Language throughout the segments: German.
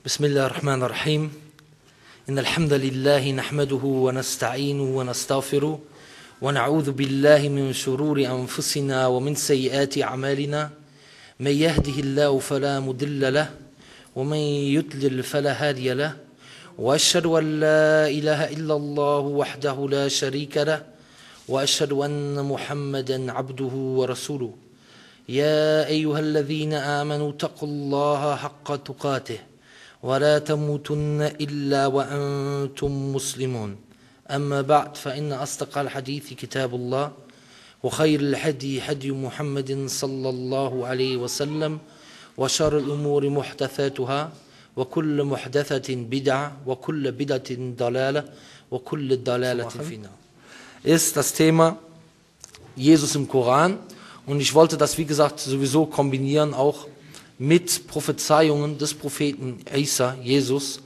بسم الله الرحمن الرحيم إن الحمد لله نحمده ونستعينه ونستغفره ونعوذ بالله من شرور أنفسنا ومن سيئات أعمالنا من يهده الله فلا مضل له ومن يضلل فلا هادي له وأشهد أن لا إله إلا الله وحده لا شريك له وأشهد أن محمدا عبده ورسوله يا أيها الذين آمنوا اتقوا الله حق تقاته ولا تموتن إلا وأنتم مسلمون أما بعد فإن أصدق الحديث كتاب الله وخير الهدي هدي محمد صلى الله عليه وسلم وشر الأمور محدثاتها وكل محدثة بدعة وكل بدعة ضلالة وكل ضلالة في النار. Ist das Thema Jesus im Koran, und ich wollte das, wie gesagt, sowieso kombinieren auch mit Prophezeiungen des Propheten Isa, Jesus,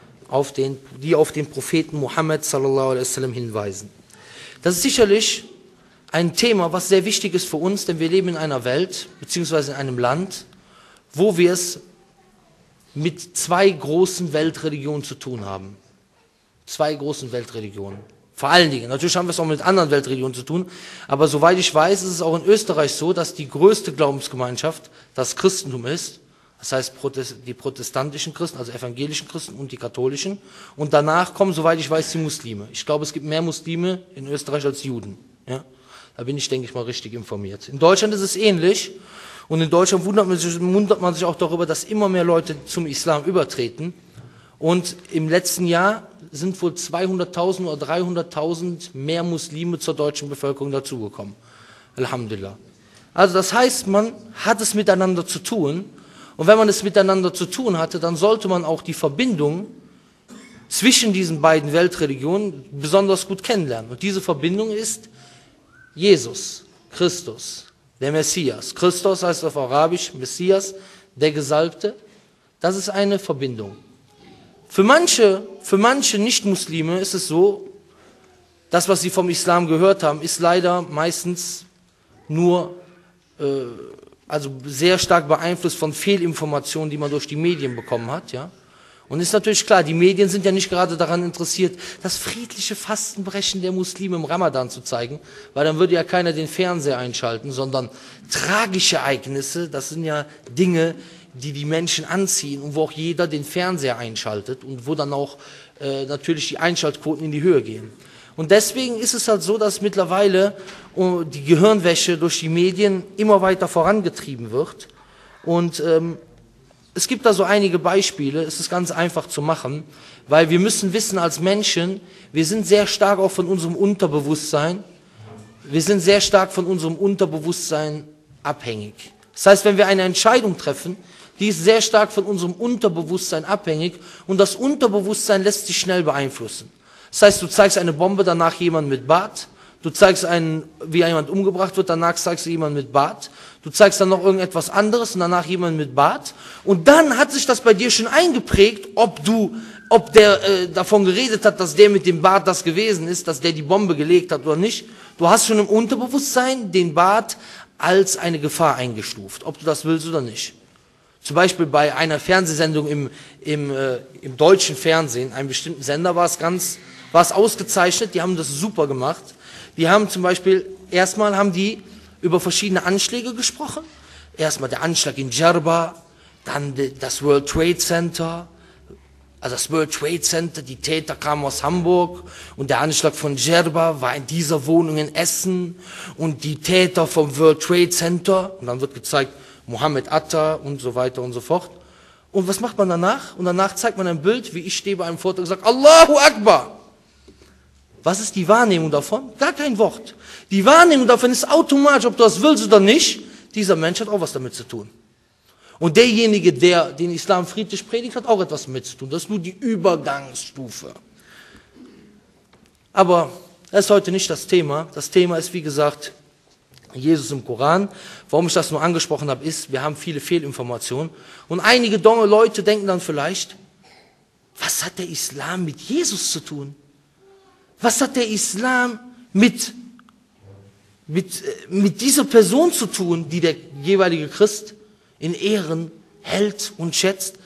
die auf den Propheten Muhammad sallallahu alaihi wasallam hinweisen. Das ist sicherlich ein Thema, was sehr wichtig ist für uns, denn wir leben in einer Welt, beziehungsweise in einem Land, wo wir es mit zwei großen Weltreligionen zu tun haben. Zwei großen Weltreligionen. Vor allen Dingen, natürlich haben wir es auch mit anderen Weltreligionen zu tun, aber soweit ich weiß, ist es auch in Österreich so, dass die größte Glaubensgemeinschaft das Christentum ist, das heißt die protestantischen Christen, also evangelischen Christen und die katholischen, und danach kommen, soweit ich weiß, die Muslime. Ich glaube, es gibt mehr Muslime in Österreich als Juden. Ja? Da bin ich, denke ich mal, richtig informiert. In Deutschland ist es ähnlich, und in Deutschland wundert man sich auch darüber, dass immer mehr Leute zum Islam übertreten. Und im letzten Jahr sind wohl 200.000 oder 300.000 mehr Muslime zur deutschen Bevölkerung dazugekommen. Alhamdulillah. Also das heißt, man hat es miteinander zu tun. Und wenn man es miteinander zu tun hatte, dann sollte man auch die Verbindung zwischen diesen beiden Weltreligionen besonders gut kennenlernen. Und diese Verbindung ist Jesus, Christus, der Messias. Christus heißt auf Arabisch Messias, der Gesalbte. Das ist eine Verbindung. Für manche Nicht-Muslime ist es so, das, was sie vom Islam gehört haben, ist leider meistens nur also sehr stark beeinflusst von Fehlinformationen, die man durch die Medien bekommen hat. Ja? Und ist natürlich klar, die Medien sind ja nicht gerade daran interessiert, das friedliche Fastenbrechen der Muslime im Ramadan zu zeigen, weil dann würde ja keiner den Fernseher einschalten, sondern tragische Ereignisse, das sind ja Dinge, die die Menschen anziehen und wo auch jeder den Fernseher einschaltet und wo dann auch natürlich die Einschaltquoten in die Höhe gehen. Und deswegen ist es halt so, dass mittlerweile die Gehirnwäsche durch die Medien immer weiter vorangetrieben wird. Und es gibt da so einige Beispiele, es ist ganz einfach zu machen, weil wir müssen wissen als Menschen, wir sind sehr stark auch von unserem Unterbewusstsein, abhängig. Das heißt, wenn wir eine Entscheidung treffen, die ist sehr stark von unserem Unterbewusstsein abhängig, und das Unterbewusstsein lässt sich schnell beeinflussen. Das heißt, du zeigst eine Bombe, danach jemand mit Bart, du zeigst wie jemand umgebracht wird, danach zeigst du jemand mit Bart, du zeigst dann noch irgendetwas anderes und danach jemand mit Bart, und dann hat sich das bei dir schon eingeprägt, ob der davon geredet hat, dass der mit dem Bart das gewesen ist, dass der die Bombe gelegt hat oder nicht. Du hast schon im Unterbewusstsein den Bart als eine Gefahr eingestuft, ob du das willst oder nicht. Zum Beispiel bei einer Fernsehsendung im deutschen Fernsehen, einem bestimmten Sender, war es ausgezeichnet, die haben das super gemacht. Die haben zum Beispiel, erstmal haben die über verschiedene Anschläge gesprochen. Erstmal der Anschlag in Djerba, dann das World Trade Center. Also das World Trade Center, die Täter kamen aus Hamburg, und der Anschlag von Djerba war in dieser Wohnung in Essen, und die Täter vom World Trade Center, und dann wird gezeigt Mohammed Atta und so weiter und so fort. Und was macht man danach? Und danach zeigt man ein Bild, wie ich stehe bei einem Vortrag und sage, Allahu Akbar. Was ist die Wahrnehmung davon? Gar kein Wort. Die Wahrnehmung davon ist automatisch, ob du das willst oder nicht, dieser Mensch hat auch was damit zu tun. Und derjenige, der den Islam friedlich predigt, hat auch etwas damit zu tun. Das ist nur die Übergangsstufe. Aber das ist heute nicht das Thema. Das Thema ist, wie gesagt, Jesus im Koran. Warum ich das nur angesprochen habe, ist, wir haben viele Fehlinformationen. Und einige dumme Leute denken dann vielleicht, was hat der Islam mit Jesus zu tun? Was hat der Islam mit dieser Person zu tun, die der jeweilige Christ in Ehren hält und schätzt?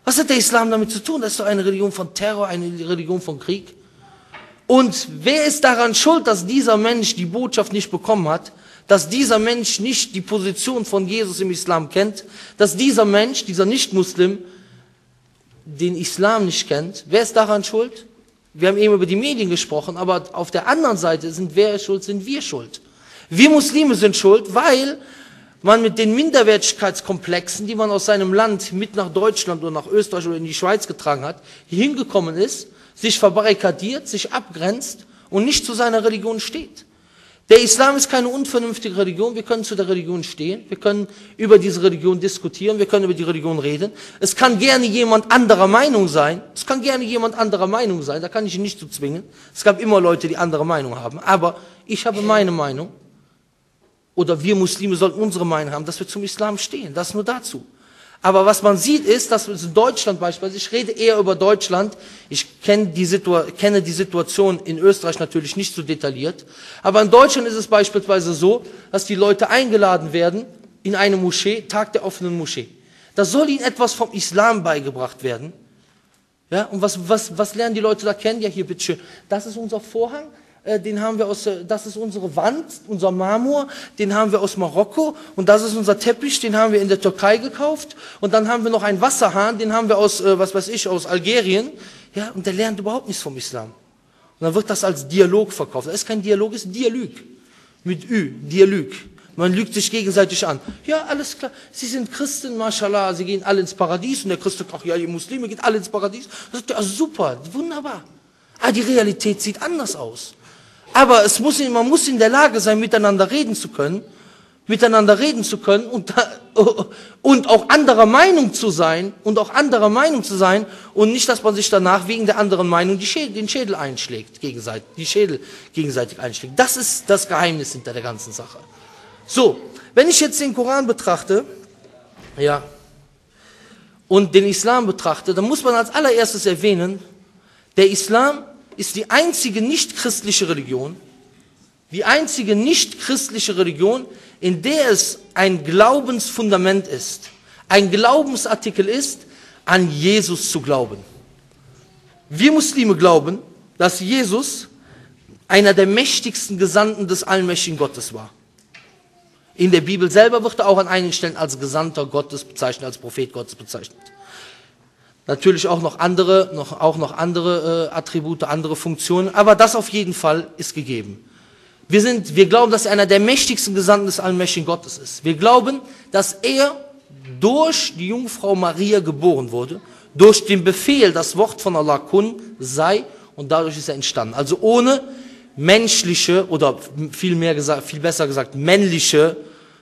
Was hat der Islam damit zu tun? Das ist doch eine Religion von Terror, eine Religion von Krieg. Und wer ist daran schuld, dass dieser Mensch die Botschaft nicht bekommen hat, dass dieser Mensch nicht die Position von Jesus im Islam kennt, dass dieser Mensch, dieser Nicht-Muslim, den Islam nicht kennt? Wer ist daran schuld? Wir haben eben über die Medien gesprochen, aber auf der anderen Seite sind wir schuld. Wir Muslime sind schuld, weil man mit den Minderwertigkeitskomplexen, die man aus seinem Land mit nach Deutschland oder nach Österreich oder in die Schweiz getragen hat, hier hingekommen ist, sich verbarrikadiert, sich abgrenzt und nicht zu seiner Religion steht. Der Islam ist keine unvernünftige Religion, wir können zu der Religion stehen, wir können über diese Religion diskutieren, wir können über die Religion reden. Es kann gerne jemand anderer Meinung sein, da kann ich ihn nicht zu zwingen. Es gab immer Leute, die andere Meinung haben, aber ich habe meine Meinung. Oder wir Muslime sollten unsere Meinung haben, dass wir zum Islam stehen, das nur dazu. Aber was man sieht ist, dass in Deutschland beispielsweise, ich rede eher über Deutschland, ich kenne die Situation in Österreich natürlich nicht so detailliert, aber in Deutschland ist es beispielsweise so, dass die Leute eingeladen werden in eine Moschee, Tag der offenen Moschee. Da soll ihnen etwas vom Islam beigebracht werden. Ja, und was lernen die Leute da kennen? Ja, hier bitteschön, das ist unser Vorhang. Den haben wir das ist unsere Wand, unser Marmor, den haben wir aus Marokko und das ist unser Teppich, den haben wir in der Türkei gekauft und dann haben wir noch einen Wasserhahn, den haben wir aus, aus Algerien, ja, und der lernt überhaupt nichts vom Islam. Und dann wird das als Dialog verkauft. Das ist kein Dialog, das ist Dialog. Mit Ü, Dialog. Man lügt sich gegenseitig an. Ja, alles klar, Sie sind Christen, mashallah, Sie gehen alle ins Paradies und der Christ sagt, ach ja, ihr Muslime geht alle ins Paradies. Das ist ja super, wunderbar. Aber die Realität sieht anders aus. Aber man muss in der Lage sein, miteinander reden zu können und auch anderer Meinung zu sein und nicht, dass man sich danach wegen der anderen Meinung den Schädel einschlägt, gegenseitig einschlägt. Das ist das Geheimnis hinter der ganzen Sache. So, wenn ich jetzt den Koran betrachte, ja, und den Islam betrachte, dann muss man als allererstes erwähnen, der Islam ist die einzige nicht-christliche Religion, in der es ein Glaubensfundament ist, ein Glaubensartikel ist, an Jesus zu glauben. Wir Muslime glauben, dass Jesus einer der mächtigsten Gesandten des allmächtigen Gottes war. In der Bibel selber wird er auch an einigen Stellen als Gesandter Gottes bezeichnet, als Prophet Gottes bezeichnet. Natürlich auch noch andere Attribute, andere Funktionen, aber das auf jeden Fall ist gegeben. Wir glauben, dass er einer der mächtigsten Gesandten des allmächtigen Gottes ist. Wir glauben, dass er durch die Jungfrau Maria geboren wurde, durch den Befehl, das Wort von Allah kun sei, und dadurch ist er entstanden. Also ohne menschliche oder viel besser gesagt männliche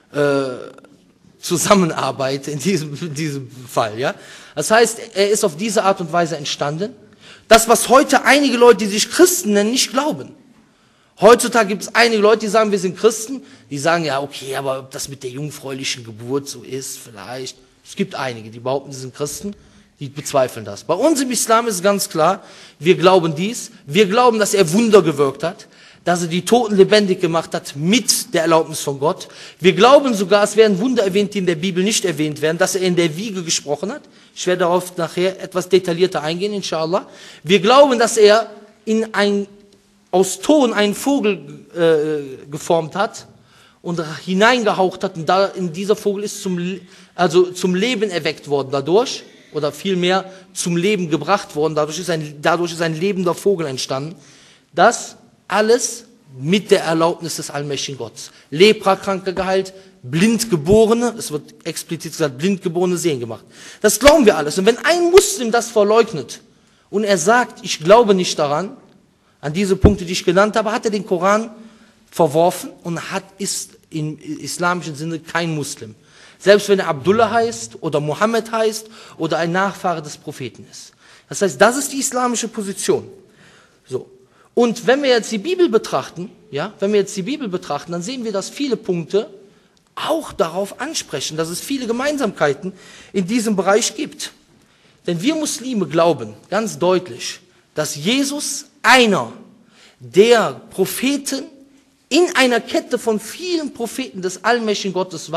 Zusammenarbeit in diesem Fall. Ja? Das heißt, er ist auf diese Art und Weise entstanden. Das, was heute einige Leute, die sich Christen nennen, nicht glauben. Heutzutage gibt es einige Leute, die sagen, wir sind Christen. Die sagen, ja okay, aber ob das mit der jungfräulichen Geburt so ist, vielleicht. Es gibt einige, die behaupten, sie sind Christen, die bezweifeln das. Bei uns im Islam ist es ganz klar, wir glauben dies. Wir glauben, dass er Wunder gewirkt hat, dass er die Toten lebendig gemacht hat mit der Erlaubnis von Gott. Wir glauben sogar, es werden Wunder erwähnt, die in der Bibel nicht erwähnt werden, dass er in der Wiege gesprochen hat. Ich werde darauf nachher etwas detaillierter eingehen, inshallah. Wir glauben, dass er aus Ton einen Vogel geformt hat und hineingehaucht hat. Und dieser Vogel ist zum Leben erweckt worden dadurch, oder vielmehr zum Leben gebracht worden. Dadurch ist ein lebender Vogel entstanden. Das alles mit der Erlaubnis des allmächtigen Gottes. Leprakranke geheilt, Blindgeborene, es wird explizit gesagt, Blindgeborene sehen gemacht. Das glauben wir alles. Und wenn ein Muslim das verleugnet und er sagt, ich glaube nicht daran, an diese Punkte, die ich genannt habe, hat er den Koran verworfen und ist im islamischen Sinne kein Muslim. Selbst wenn er Abdullah heißt oder Mohammed heißt oder ein Nachfahre des Propheten ist. Das heißt, das ist die islamische Position. So. Und wenn wir jetzt die Bibel betrachten, dann sehen wir, dass viele Punkte auch darauf ansprechen, dass es viele Gemeinsamkeiten in diesem Bereich gibt. Denn wir Muslime glauben ganz deutlich, dass Jesus einer der Propheten in einer Kette von vielen Propheten des allmächtigen Gottes war,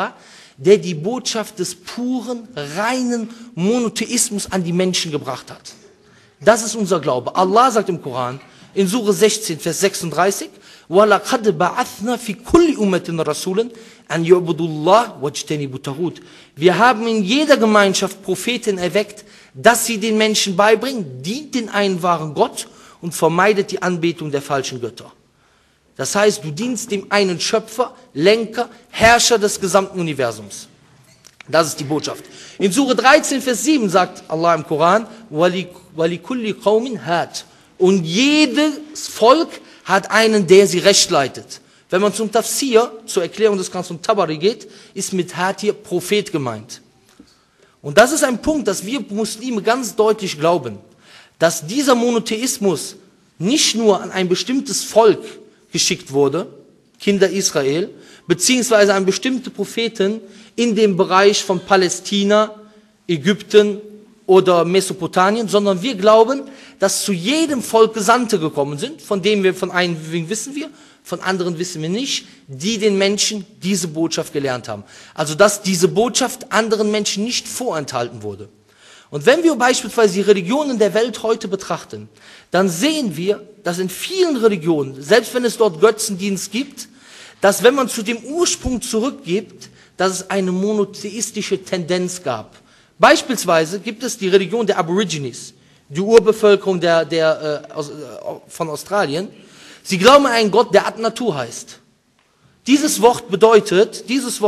der die Botschaft des puren, reinen Monotheismus an die Menschen gebracht hat. Das ist unser Glaube. Allah sagt im Koran, in Sure 16, Vers 36, وَلَقَدْ بَعَثْنَا فِي كُلِّ أُمَّةٍ رَسُولًا أَنْ يُعْبُدُوا اللَّهَ وَاجْتَنِبُوا الطَّاغُوتَ. Wir haben in jeder Gemeinschaft Propheten erweckt, dass sie den Menschen beibringen, dient den einen wahren Gott und vermeidet die Anbetung der falschen Götter. Das heißt, du dienst dem einen Schöpfer, Lenker, Herrscher des gesamten Universums. Das ist die Botschaft. In Sure 13, Vers 7 sagt Allah im Koran, وَلِكُلِّ قَوْمٍ هَادٍ. Und jedes Volk hat einen, der sie recht leitet. Wenn man zum Tafsir, zur Erklärung des Korans von Tabari geht, ist mit Had hier Prophet gemeint. Und das ist ein Punkt, dass wir Muslime ganz deutlich glauben, dass dieser Monotheismus nicht nur an ein bestimmtes Volk geschickt wurde, Kinder Israel, beziehungsweise an bestimmte Propheten in dem Bereich von Palästina, Ägypten oder Mesopotamien, sondern wir glauben, dass zu jedem Volk Gesandte gekommen sind, von denen wir von einigen wissen wir, von anderen wissen wir nicht, die den Menschen diese Botschaft gelernt haben. Also dass diese Botschaft anderen Menschen nicht vorenthalten wurde. Und wenn wir beispielsweise die Religionen der Welt heute betrachten, dann sehen wir, dass in vielen Religionen, selbst wenn es dort Götzendienst gibt, dass wenn man zu dem Ursprung zurückgeht, dass es eine monotheistische Tendenz gab. Beispielsweise gibt es die Religion der Aborigines, die Urbevölkerung von Australien. Sie glauben an einen Gott, der Ad-Natur heißt. Dieses Wort bedeutet,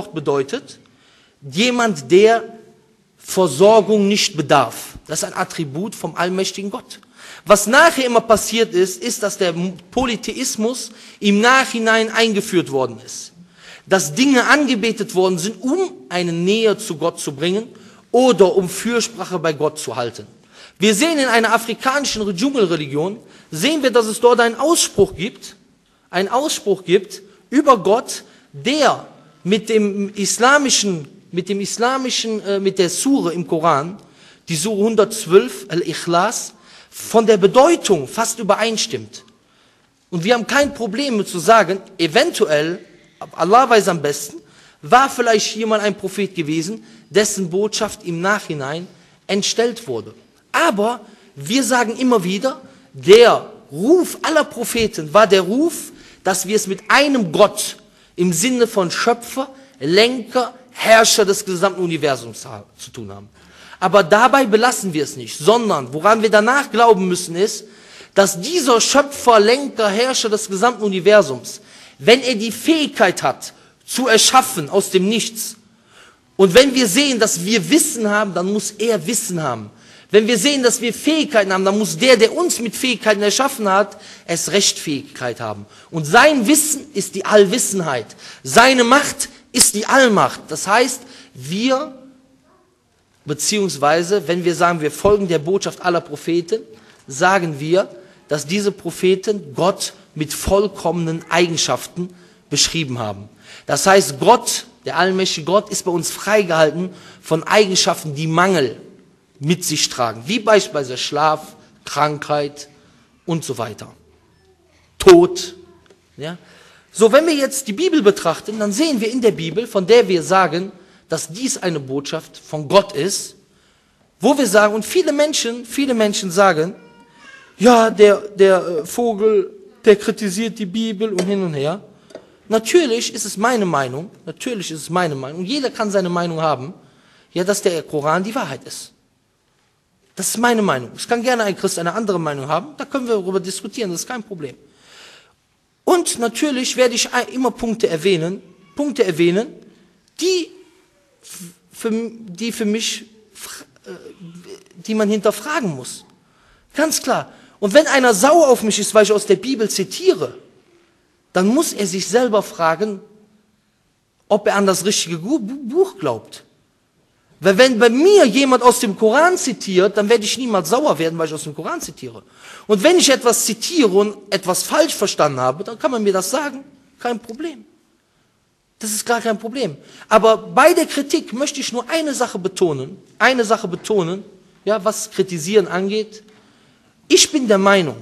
jemand, der Versorgung nicht bedarf. Das ist ein Attribut vom allmächtigen Gott. Was nachher immer passiert ist, dass der Polytheismus im Nachhinein eingeführt worden ist. Dass Dinge angebetet worden sind, um eine Nähe zu Gott zu bringen oder um Fürsprache bei Gott zu halten. Wir sehen in einer afrikanischen Dschungelreligion, sehen wir, dass es dort einen Ausspruch gibt über Gott, der mit der Sure im Koran, die Sure 112, Al-Ikhlas, von der Bedeutung fast übereinstimmt. Und wir haben kein Problem mit zu sagen, eventuell, Allah weiß am besten, war vielleicht hier mal ein Prophet gewesen, dessen Botschaft im Nachhinein entstellt wurde. Aber wir sagen immer wieder, der Ruf aller Propheten war der Ruf, dass wir es mit einem Gott im Sinne von Schöpfer, Lenker, Herrscher des gesamten Universums zu tun haben. Aber dabei belassen wir es nicht, sondern woran wir danach glauben müssen ist, dass dieser Schöpfer, Lenker, Herrscher des gesamten Universums, wenn er die Fähigkeit hat, zu erschaffen aus dem Nichts, und wenn wir sehen, dass wir Wissen haben, dann muss er Wissen haben. Wenn wir sehen, dass wir Fähigkeiten haben, dann muss der uns mit Fähigkeiten erschaffen hat, erst recht Fähigkeit haben. Und sein Wissen ist die Allwissenheit. Seine Macht ist die Allmacht. Das heißt, beziehungsweise, wenn wir sagen, wir folgen der Botschaft aller Propheten, sagen wir, dass diese Propheten Gott mit vollkommenen Eigenschaften beschrieben haben. Das heißt, Gott, der allmächtige Gott, ist bei uns freigehalten von Eigenschaften, die Mangel mit sich tragen, wie beispielsweise Schlaf, Krankheit und so weiter. Tod. Ja? So, wenn wir jetzt die Bibel betrachten, dann sehen wir in der Bibel, von der wir sagen, dass dies eine Botschaft von Gott ist, wo wir sagen, und viele Menschen sagen, ja, der Vogel, der kritisiert die Bibel und hin und her. Natürlich ist es meine Meinung, jeder kann seine Meinung haben, ja, dass der Koran die Wahrheit ist. Das ist meine Meinung. Es kann gerne ein Christ eine andere Meinung haben, da können wir darüber diskutieren, das ist kein Problem. Und natürlich werde ich immer Punkte erwähnen, die man hinterfragen muss. Ganz klar. Und wenn einer sauer auf mich ist, weil ich aus der Bibel zitiere, dann muss er sich selber fragen, ob er an das richtige Buch glaubt. Weil wenn bei mir jemand aus dem Koran zitiert, dann werde ich niemals sauer werden, weil ich aus dem Koran zitiere. Und wenn ich etwas zitiere und etwas falsch verstanden habe, dann kann man mir das sagen, kein Problem. Das ist gar kein Problem. Aber bei der Kritik möchte ich nur eine Sache betonen, ja, was Kritisieren angeht. Ich bin der Meinung,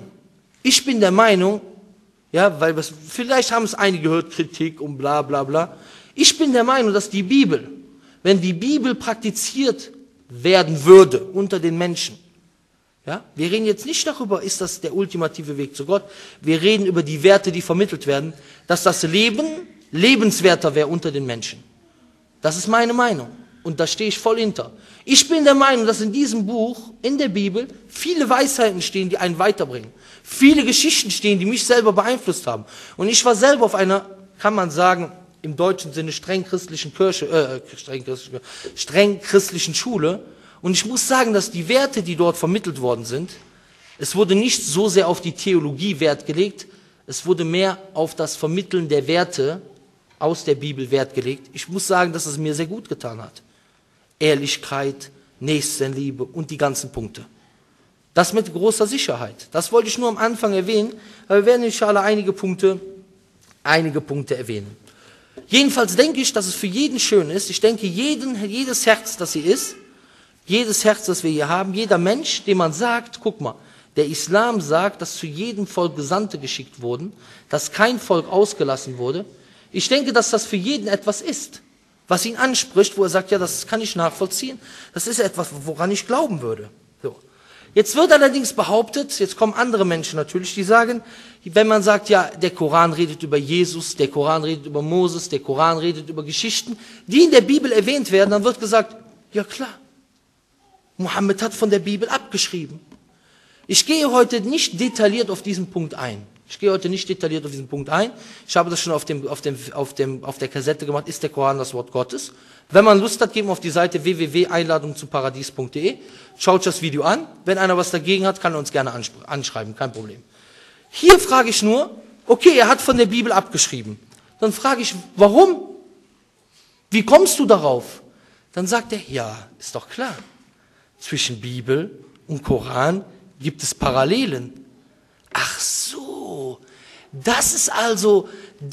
ja, vielleicht haben es einige gehört, Kritik und bla bla bla. Ich bin der Meinung, dass die Bibel wenn die Bibel praktiziert werden würde unter den Menschen. Ja? Wir reden jetzt nicht darüber, ist das der ultimative Weg zu Gott. Wir reden über die Werte, die vermittelt werden, dass das Leben lebenswerter wäre unter den Menschen. Das ist meine Meinung und da stehe ich voll hinter. Ich bin der Meinung, dass in diesem Buch, in der Bibel, viele Weisheiten stehen, die einen weiterbringen. Viele Geschichten stehen, die mich selber beeinflusst haben. Und ich war selber auf einer, kann man sagen, im deutschen Sinne streng christlichen Schule. Und ich muss sagen, dass die Werte, die dort vermittelt worden sind, es wurde nicht so sehr auf die Theologie Wert gelegt, es wurde mehr auf das Vermitteln der Werte aus der Bibel Wert gelegt. Ich muss sagen, dass es mir sehr gut getan hat. Ehrlichkeit, Nächstenliebe und die ganzen Punkte. Das mit großer Sicherheit. Das wollte ich nur am Anfang erwähnen, aber wir werden inshallah einige Punkte erwähnen. Jedenfalls denke ich, dass es für jeden schön ist. Ich denke, jedes Herz, das hier ist, jedes Herz, das wir hier haben, jeder Mensch, dem man sagt, guck mal, der Islam sagt, dass zu jedem Volk Gesandte geschickt wurden, dass kein Volk ausgelassen wurde. Ich denke, dass das für jeden etwas ist, was ihn anspricht, wo er sagt, ja, das kann ich nachvollziehen. Das ist etwas, woran ich glauben würde. So. Jetzt wird allerdings behauptet, jetzt kommen andere Menschen natürlich, die sagen, wenn man sagt, ja, der Koran redet über Jesus, der Koran redet über Moses, der Koran redet über Geschichten, die in der Bibel erwähnt werden, dann wird gesagt, ja klar, Mohammed hat von der Bibel abgeschrieben. Ich gehe heute nicht detailliert auf diesen Punkt ein. Ich habe das schon auf der Kassette gemacht, ist der Koran das Wort Gottes? Wenn man Lust hat, geht man auf die Seite www.einladungzuparadies.de, schaut das Video an. Wenn einer was dagegen hat, kann er uns gerne anschreiben, kein Problem. Hier frage ich nur, okay, er hat von der Bibel abgeschrieben. Dann frage ich, warum? Wie kommst du darauf? Dann sagt er, ja, ist doch klar. Zwischen Bibel und Koran gibt es Parallelen. Ach so, das ist also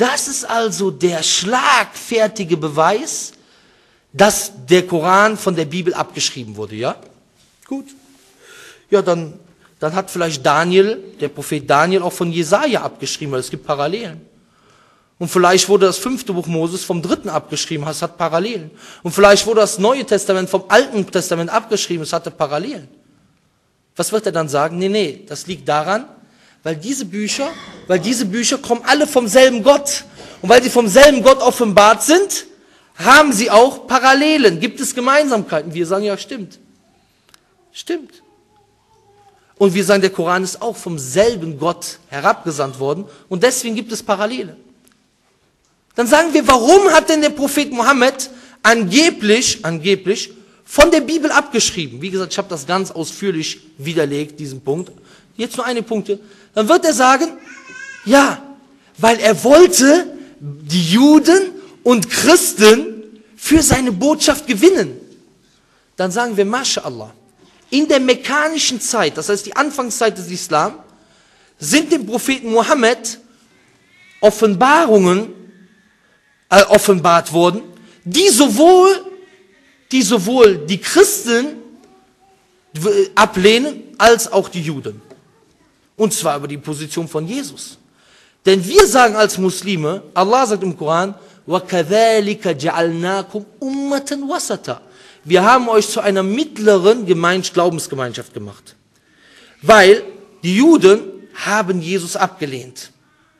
der schlagfertige Beweis, dass der Koran von der Bibel abgeschrieben wurde, ja? Gut. Ja, dann hat vielleicht der Prophet Daniel auch von Jesaja abgeschrieben, weil es gibt Parallelen. Und vielleicht wurde das 5. Buch Moses vom 3. abgeschrieben, es hat Parallelen. Und vielleicht wurde das Neue Testament vom Alten Testament abgeschrieben, es hatte Parallelen. Was wird er dann sagen? Nee, das liegt daran, weil diese Bücher kommen alle vom selben Gott. Und weil sie vom selben Gott offenbart sind, haben sie auch Parallelen. Gibt es Gemeinsamkeiten? Wir sagen, ja, stimmt. Stimmt. Und wir sagen, der Koran ist auch vom selben Gott herabgesandt worden. Und deswegen gibt es Parallelen. Dann sagen wir, warum hat denn der Prophet Mohammed angeblich von der Bibel abgeschrieben? Wie gesagt, ich habe das ganz ausführlich widerlegt, diesen Punkt. Jetzt nur eine Punkte. Dann wird er sagen, ja, weil er wollte die Juden und Christen für seine Botschaft gewinnen. Dann sagen wir, MashaAllah, in der mekkanischen Zeit, das heißt die Anfangszeit des Islam, sind dem Propheten Mohammed Offenbarungen offenbart worden, die sowohl die Christen ablehnen, als auch die Juden. Und zwar über die Position von Jesus. Denn wir sagen als Muslime, Allah sagt im Koran, وَكَذَلِكَ جَعَلْنَاكُمْ أُمَّةً وَسَطًا. Wir haben euch zu einer mittleren Glaubensgemeinschaft gemacht. Weil die Juden haben Jesus abgelehnt.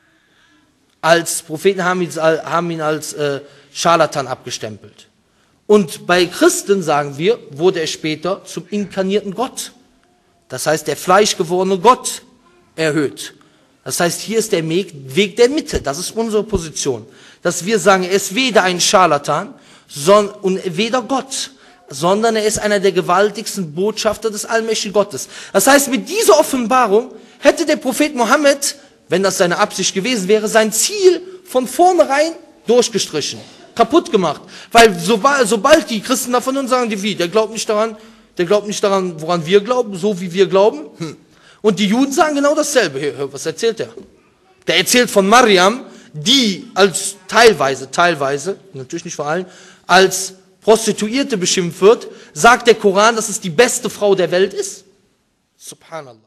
Als Propheten haben ihn als Scharlatan abgestempelt. Und bei Christen, sagen wir, wurde er später zum inkarnierten Gott. Das heißt, der fleischgewordene Gott erhöht. Das heißt, hier ist der Weg der Mitte. Das ist unsere Position. Dass wir sagen, er ist weder ein Scharlatan und weder Gott, sondern er ist einer der gewaltigsten Botschafter des allmächtigen Gottes. Das heißt, mit dieser Offenbarung hätte der Prophet Mohammed, wenn das seine Absicht gewesen wäre, sein Ziel von vornherein durchgestrichen, kaputt gemacht. Weil sobald die Christen davon uns sagen, der glaubt nicht daran, woran wir glauben, so wie wir glauben. Und die Juden sagen genau dasselbe. Was erzählt der? Der erzählt von Mariam, die als teilweise, natürlich nicht vor allem, als Prostituierte beschimpft wird, sagt der Koran, dass es die beste Frau der Welt ist. Subhanallah.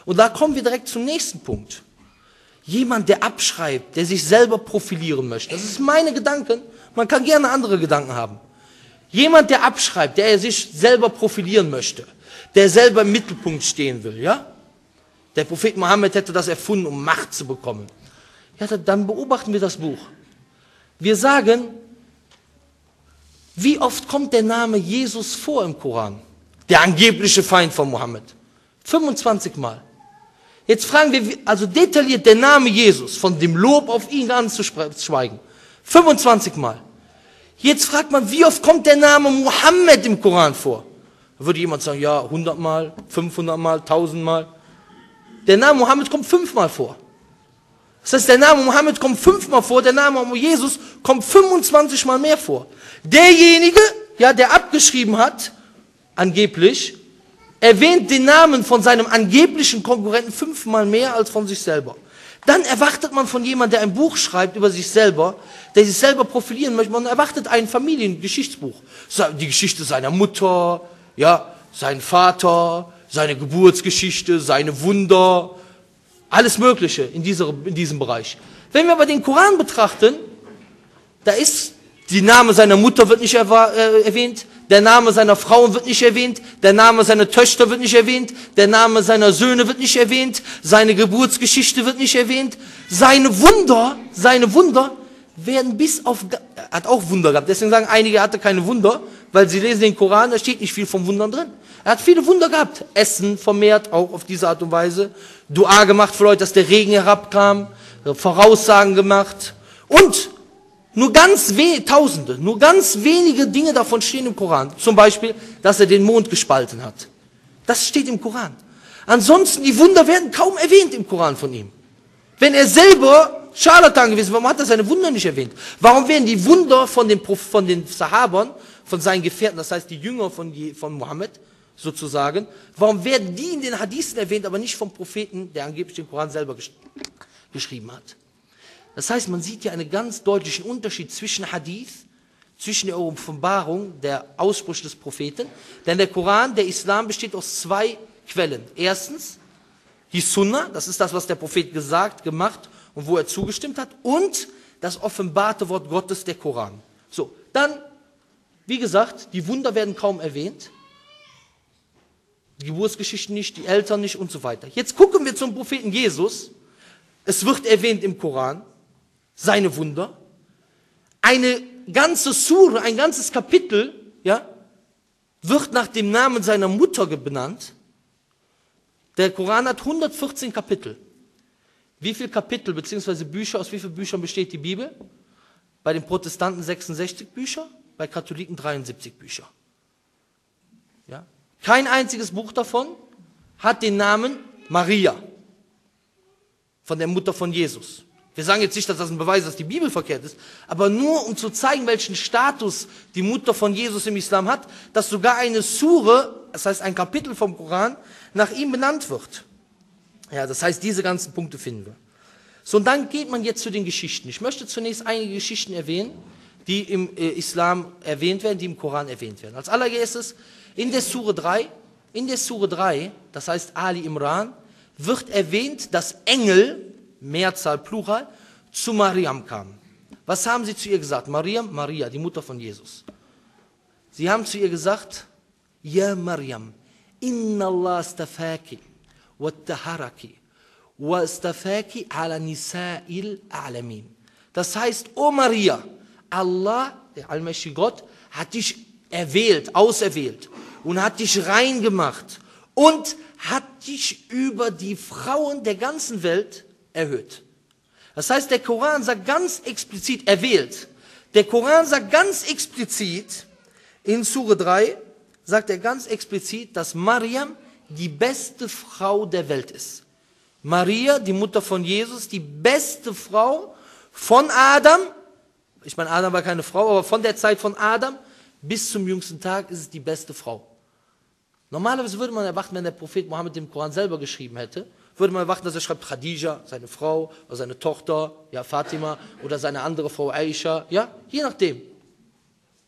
Und da kommen wir direkt zum nächsten Punkt. Jemand, der abschreibt, der sich selber profilieren möchte. Das ist meine Gedanken. Man kann gerne andere Gedanken haben. Jemand, der abschreibt, der sich selber profilieren möchte, der selber im Mittelpunkt stehen will, ja? Der Prophet Mohammed hätte das erfunden, um Macht zu bekommen. Ja, dann beobachten wir das Buch. Wir sagen, wie oft kommt der Name Jesus vor im Koran? Der angebliche Feind von Mohammed. 25 Mal. Jetzt fragen wir, also detailliert der Name Jesus, von dem Lob auf ihn ganz zu schweigen. 25 Mal. Jetzt fragt man, wie oft kommt der Name Mohammed im Koran vor? Da würde jemand sagen, ja, 100 Mal, 500 Mal, 1000 Mal. Der Name Mohammed kommt 5 Mal vor. Das heißt, der Name Mohammed kommt 5 Mal vor, der Name Jesus kommt 25 Mal mehr vor. Derjenige, ja, der abgeschrieben hat, angeblich, erwähnt den Namen von seinem angeblichen Konkurrenten 5 Mal mehr als von sich selber. Dann erwartet man von jemandem, der ein Buch schreibt über sich selber, der sich selber profilieren möchte, man erwartet ein Familiengeschichtsbuch. Die Geschichte seiner Mutter, ja, sein Vater, seine Geburtsgeschichte, seine Wunder, alles Mögliche in diesem Bereich. Wenn wir aber den Koran betrachten, da ist, der Name seiner Mutter wird nicht erwähnt, der Name seiner Frauen wird nicht erwähnt, der Name seiner Töchter wird nicht erwähnt, der Name seiner Söhne wird nicht erwähnt, seine Geburtsgeschichte wird nicht erwähnt, seine Wunder werden bis auf, er hat auch Wunder gehabt, deswegen sagen einige, er hatte keine Wunder, weil sie lesen den Koran, da steht nicht viel von Wundern drin. Er hat viele Wunder gehabt, Essen vermehrt, auch auf diese Art und Weise, Dua gemacht für Leute, dass der Regen herabkam, Voraussagen gemacht und nur ganz wenige Dinge davon stehen im Koran. Zum Beispiel, dass er den Mond gespalten hat. Das steht im Koran. Ansonsten, die Wunder werden kaum erwähnt im Koran von ihm. Wenn er selber Scharlatan gewesen wäre, warum hat er seine Wunder nicht erwähnt? Warum werden die Wunder von den Sahabern, von seinen Gefährten, das heißt die Jünger von Mohammed sozusagen, warum werden die in den Hadithen erwähnt, aber nicht vom Propheten, der angeblich den Koran selber geschrieben hat? Das heißt, man sieht ja einen ganz deutlichen Unterschied zwischen Hadith, zwischen der Offenbarung, der Ausspruch des Propheten. Denn der Koran, der Islam besteht aus 2 Quellen. Erstens die Sunna, das ist das, was der Prophet gesagt, gemacht und wo er zugestimmt hat. Und das offenbarte Wort Gottes, der Koran. So, dann, wie gesagt, die Wunder werden kaum erwähnt. Die Geburtsgeschichten nicht, die Eltern nicht und so weiter. Jetzt gucken wir zum Propheten Jesus. Es wird erwähnt im Koran, seine Wunder. Eine ganze Sure, ein ganzes Kapitel, ja, wird nach dem Namen seiner Mutter benannt. Der Koran hat 114 Kapitel. Wie viele Kapitel bzw. Bücher, aus wie vielen Büchern besteht die Bibel? Bei den Protestanten 66 Bücher, bei Katholiken 73 Bücher. Ja? Kein einziges Buch davon hat den Namen Maria, von der Mutter von Jesus. Wir sagen jetzt nicht, dass das ein Beweis ist, dass die Bibel verkehrt ist, aber nur um zu zeigen, welchen Status die Mutter von Jesus im Islam hat, dass sogar eine Sure, das heißt ein Kapitel vom Koran, nach ihm benannt wird. Ja, das heißt, diese ganzen Punkte finden wir. So, und dann geht man jetzt zu den Geschichten. Ich möchte zunächst einige Geschichten erwähnen, die im Islam erwähnt werden, die im Koran erwähnt werden. Als allererstes, in der Sure 3, das heißt Ali Imran, wird erwähnt, dass Engel, Mehrzahl, Plural, zu Mariam kamen. Was haben sie zu ihr gesagt? Maria, die Mutter von Jesus. Sie haben zu ihr gesagt, Ja Mariam, inna Allah astafaki, wattaharaki, wa astafaki ala nisa'il a'lamin. Das heißt, O Maria, Allah, der allmächtige Gott, hat dich erwählt, auserwählt und hat dich rein gemacht und hat dich über die Frauen der ganzen Welt erhöht. Das heißt, der Koran sagt ganz explizit, erwählt. Der Koran sagt ganz explizit, in Sure 3, sagt er ganz explizit, dass Mariam die beste Frau der Welt ist. Maria, die Mutter von Jesus, die beste Frau von Adam, ich meine, Adam war keine Frau, aber von der Zeit von Adam bis zum jüngsten Tag ist es die beste Frau. Normalerweise würde man erwarten, wenn der Prophet Mohammed den Koran selber geschrieben hätte, würde man erwarten, dass er schreibt Khadija, seine Frau, oder seine Tochter, ja, Fatima, oder seine andere Frau Aisha, ja, je nachdem.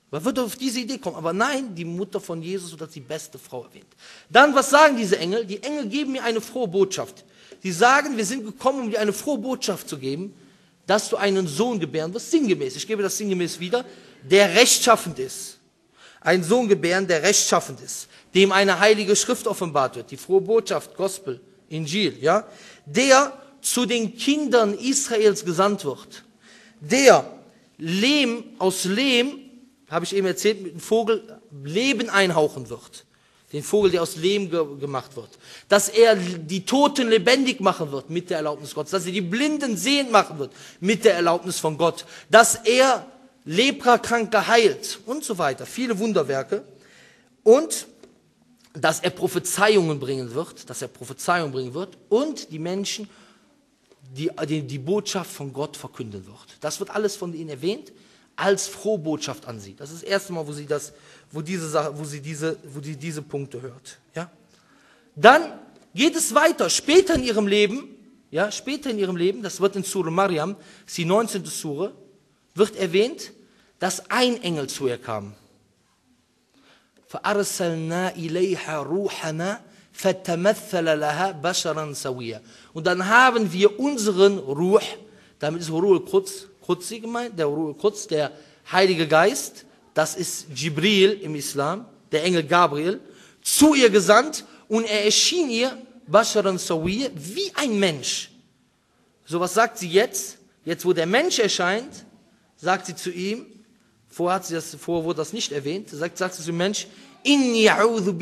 Man würde auf diese Idee kommen, aber nein, die Mutter von Jesus wird als die beste Frau erwähnt. Dann, was sagen diese Engel? Die Engel geben mir eine frohe Botschaft. Sie sagen, wir sind gekommen, um dir eine frohe Botschaft zu geben, dass du einen Sohn gebären wirst, sinngemäß, ich gebe das sinngemäß wieder, der rechtschaffend ist. Ein Sohn gebären, der rechtschaffend ist, dem eine heilige Schrift offenbart wird, die frohe Botschaft, Gospel, Injil, ja, der zu den Kindern Israels gesandt wird, der aus Lehm, habe ich eben erzählt, mit dem Vogel Leben einhauchen wird. Den Vogel, der aus Lehm gemacht wird. Dass er die Toten lebendig machen wird mit der Erlaubnis Gottes. Dass er die Blinden sehend machen wird mit der Erlaubnis von Gott. Dass er Leprakranke heilt und so weiter. Viele Wunderwerke. Und dass er Prophezeiungen bringen wird. Und die Menschen die Botschaft von Gott verkünden wird. Das wird alles von ihnen erwähnt als Frohbotschaft an sie. Das ist das erste Mal, wo sie diese Punkte hört. Ja? Dann geht es weiter, später in ihrem Leben, das wird in Surah Maryam, das ist die 19. Surah, wird erwähnt, dass ein Engel zu ihr kam. فَأَرْسَلْنَا إِلَيْهَا رُوحَنَا فَتَمَثَّلَ لَهَا بَشَرًا سَوِيًّا. Und dann haben wir unseren Ruh, damit ist Ruh al-Quds gemeint, der Ruh al-Quds, der Heilige Geist, das ist Jibril im Islam, der Engel Gabriel, zu ihr gesandt und er erschien ihr, Basharan Sawiyya, wie ein Mensch. So was sagt sie jetzt wo der Mensch erscheint, sagt sie zu ihm, vorher wurde das nicht erwähnt, sagt sie zu dem Mensch, Inni a'udhu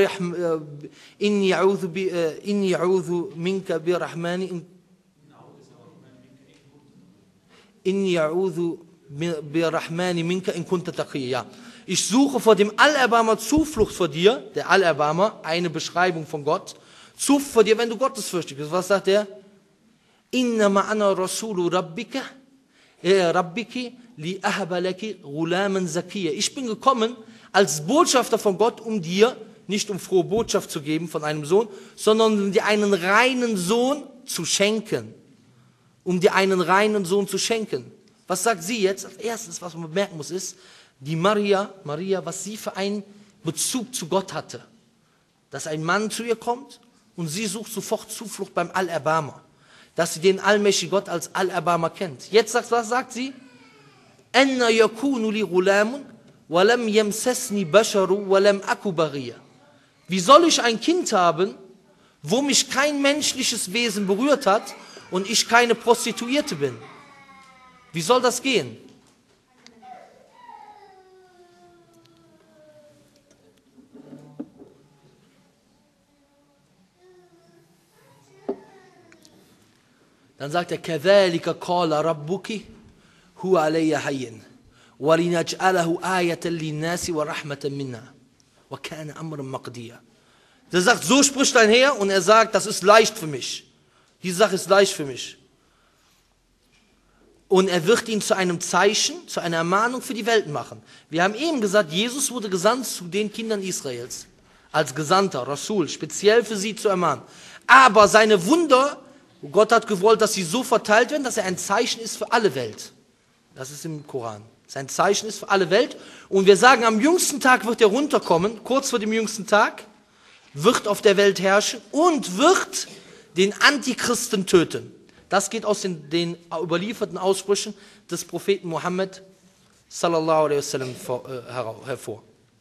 minka bi rahmani minka in kunta taqiyya. Ich suche vor dem Allerbarmer Zuflucht vor dir, der Allerbarmer, eine Beschreibung von Gott, Zuflucht vor dir, wenn du gottesfürchtig bist. Was sagt er? Inna ma'ana rasulu rabbiki li ahaba laki ghulaman zakiyya. Ich bin gekommen als Botschafter von Gott, um dir, nicht um frohe Botschaft zu geben von einem Sohn, sondern um dir einen reinen Sohn zu schenken. Was sagt sie jetzt? Als erstes, was man bemerken muss, ist, die Maria, was sie für einen Bezug zu Gott hatte. Dass ein Mann zu ihr kommt und sie sucht sofort Zuflucht beim Allerbarmer. Dass sie den allmächtigen Gott als Allerbarmer kennt. Jetzt was sagt sie? Anna yakunu li ghulamun wa lam yamsasni basharu wa lam aku baghiya. Wie soll ich ein Kind haben, wo mich kein menschliches Wesen berührt hat und ich keine Prostituierte bin? Wie soll das gehen? Dann sagt er, كَذَلِكَ قَالَ رَبُّكِ هُوَ عَلَيَّ حَيٍّ وَلِنَجْعَلَهُ آيَةً لِلنَّاسِ وَرَحْمَةً مِنَّا وَكَانَ أَمْرًا مَقْضِيًّا. Der sagt, so spricht dein Herr, und er sagt, das ist leicht für mich. Die Sache ist leicht für mich. Und er wird ihn zu einem Zeichen, zu einer Ermahnung für die Welt machen. Wir haben eben gesagt, Jesus wurde gesandt zu den Kindern Israels. Als Gesandter, Rasul, speziell für sie zu ermahnen. Aber seine Wunder, Gott hat gewollt, dass sie so verteilt werden, dass er ein Zeichen ist für alle Welt. Das ist im Koran. Sein Zeichen ist für alle Welt. Und wir sagen, am jüngsten Tag wird er runterkommen, kurz vor dem jüngsten Tag, wird auf der Welt herrschen und wird den Antichristen töten. Das geht aus den überlieferten Aussprüchen des Propheten Mohammed sallallahu alaihi wasallam hervor.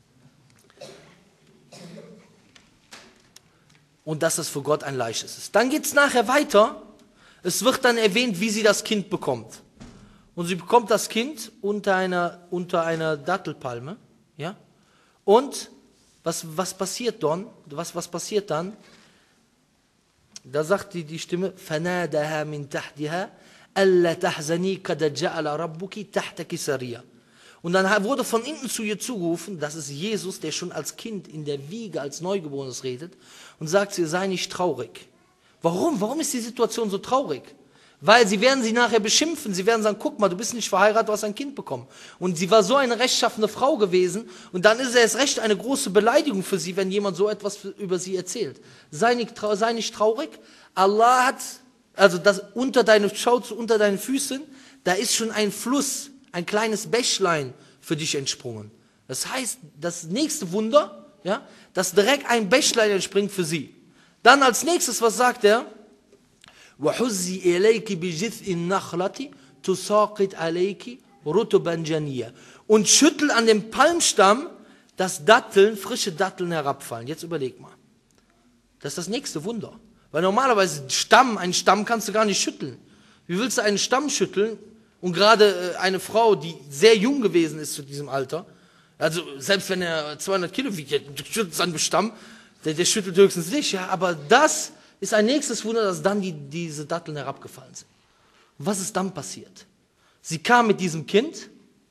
Und dass es für Gott ein leichtes ist. Dann geht es nachher weiter. Es wird dann erwähnt, wie sie das Kind bekommt. Und sie bekommt das Kind unter einer Dattelpalme. Ja? Und was passiert dann? Was passiert dann? Da sagt die Stimme, فَنَادَهَا مِنْ تَحْتِهَا أَلَّا تَحْزَنِي قَدْ جَعَلَ رَبُّكِ تَحْتَكِ سَرِيًّا. Und dann wurde von innen zu ihr zugerufen, das ist Jesus, der schon als Kind in der Wiege, als Neugeborenes redet, und sagt zu ihr, sei nicht traurig. Warum? Warum ist die Situation so traurig? Weil sie werden sie nachher beschimpfen, sie werden sagen, guck mal, du bist nicht verheiratet, du hast ein Kind bekommen. Und sie war so eine rechtschaffene Frau gewesen, und dann ist es erst recht eine große Beleidigung für sie, wenn jemand so etwas über sie erzählt. Sei nicht traurig, Allah hat, also schau unter deinen Füßen, da ist schon ein Fluss, ein kleines Bächlein für dich entsprungen. Das heißt, das nächste Wunder, ja, dass direkt ein Bächlein entspringt für sie. Dann als nächstes, was sagt er? وَحُزِّي إِلَيْكِ بِجِذْءِ النَّخْلَةِ تُسَاقِطْ عَلَيْكِ رُطُبًا جَنِيًّا. Und schüttel an dem Palmstamm, dass Datteln, frische Datteln herabfallen. Jetzt überleg mal. Das ist das nächste Wunder. Weil normalerweise einen Stamm kannst du gar nicht schütteln. Wie willst du einen Stamm schütteln? Und gerade eine Frau, die sehr jung gewesen ist zu diesem Alter, also selbst wenn er 200 Kilo wiegt, du schüttelst an dem Stamm, der schüttelt höchstens dich, ja, aber das ist ein nächstes Wunder, dass dann diese Datteln herabgefallen sind. Und was ist dann passiert? Sie kam mit diesem Kind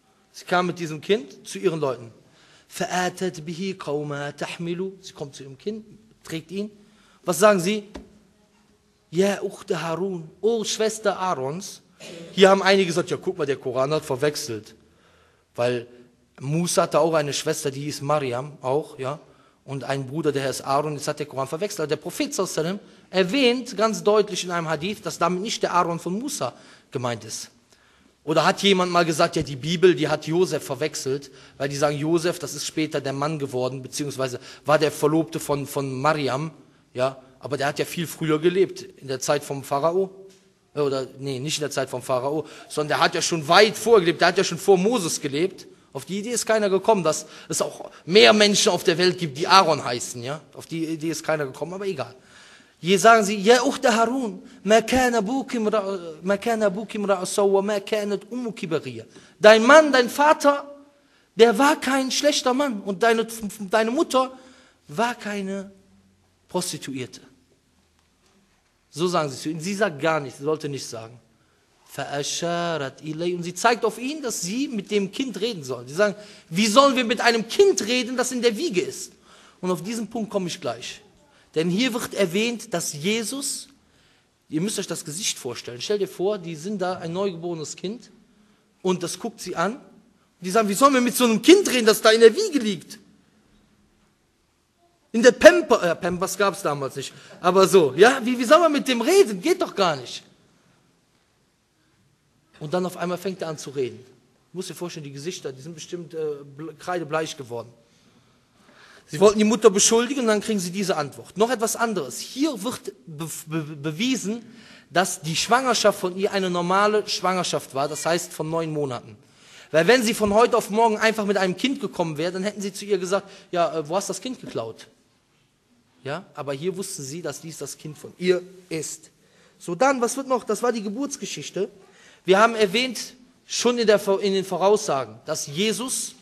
zu ihren Leuten. فَآتَتْ بِهِ قَوْمَا تَحْمِلُ. Sie kommt zu ihrem Kind, trägt ihn. Was sagen sie? Ja, Uchte Harun, oh Schwester Aarons. Hier haben einige gesagt, ja guck mal, der Koran hat verwechselt. Weil Musa hatte auch eine Schwester, die hieß Mariam, auch, ja. Und ein Bruder, der heißt Aaron, jetzt hat der Koran verwechselt. Aber der Prophet sallam erwähnt ganz deutlich in einem Hadith, dass damit nicht der Aaron von Musa gemeint ist. Oder hat jemand mal gesagt, ja die Bibel, die hat Josef verwechselt, weil die sagen, Josef, das ist später der Mann geworden, beziehungsweise war der Verlobte von Mariam, ja. Aber der hat ja viel früher gelebt, in der Zeit vom Pharao. Oder, nee, nicht in der Zeit vom Pharao, sondern der hat ja schon weit vorgelebt, der hat ja schon vor Moses gelebt. Auf die Idee ist keiner gekommen, dass es auch mehr Menschen auf der Welt gibt, die Aaron heißen, ja. Auf die Idee ist keiner gekommen, aber egal. Hier sagen sie, ja Ukhta Harun, ma kana abuki imra'a sawwa, ma kanat ummuki baghiya. Dein Mann, dein Vater, der war kein schlechter Mann und deine Mutter war keine Prostituierte. So sagen sie zu ihm. Sie sagt gar nichts, sie sollte nichts sagen. Und sie zeigt auf ihn, dass sie mit dem Kind reden soll. Sie sagen, wie sollen wir mit einem Kind reden, das in der Wiege ist? Und auf diesen Punkt komme ich gleich. Denn hier wird erwähnt, dass Jesus, ihr müsst euch das Gesicht vorstellen, stellt ihr vor, die sind da ein neugeborenes Kind und das guckt sie an. Und die sagen, wie sollen wir mit so einem Kind reden, das da in der Wiege liegt? In der Pampers gab es damals nicht, aber so, ja, wie soll man mit dem reden? Geht doch gar nicht. Und dann auf einmal fängt er an zu reden. Du musst dir vorstellen, die Gesichter, die sind bestimmt kreidebleich geworden. Sie wollten die Mutter beschuldigen und dann kriegen sie diese Antwort. Noch etwas anderes. Hier wird bewiesen, dass die Schwangerschaft von ihr eine normale Schwangerschaft war, das heißt von 9 Monaten. Weil wenn sie von heute auf morgen einfach mit einem Kind gekommen wäre, dann hätten sie zu ihr gesagt, ja, wo hast du das Kind geklaut? Ja, aber hier wussten sie, dass dies das Kind von ihr ist. So, dann, was wird noch? Das war die Geburtsgeschichte. Wir haben erwähnt, schon in den Voraussagen, dass Jesus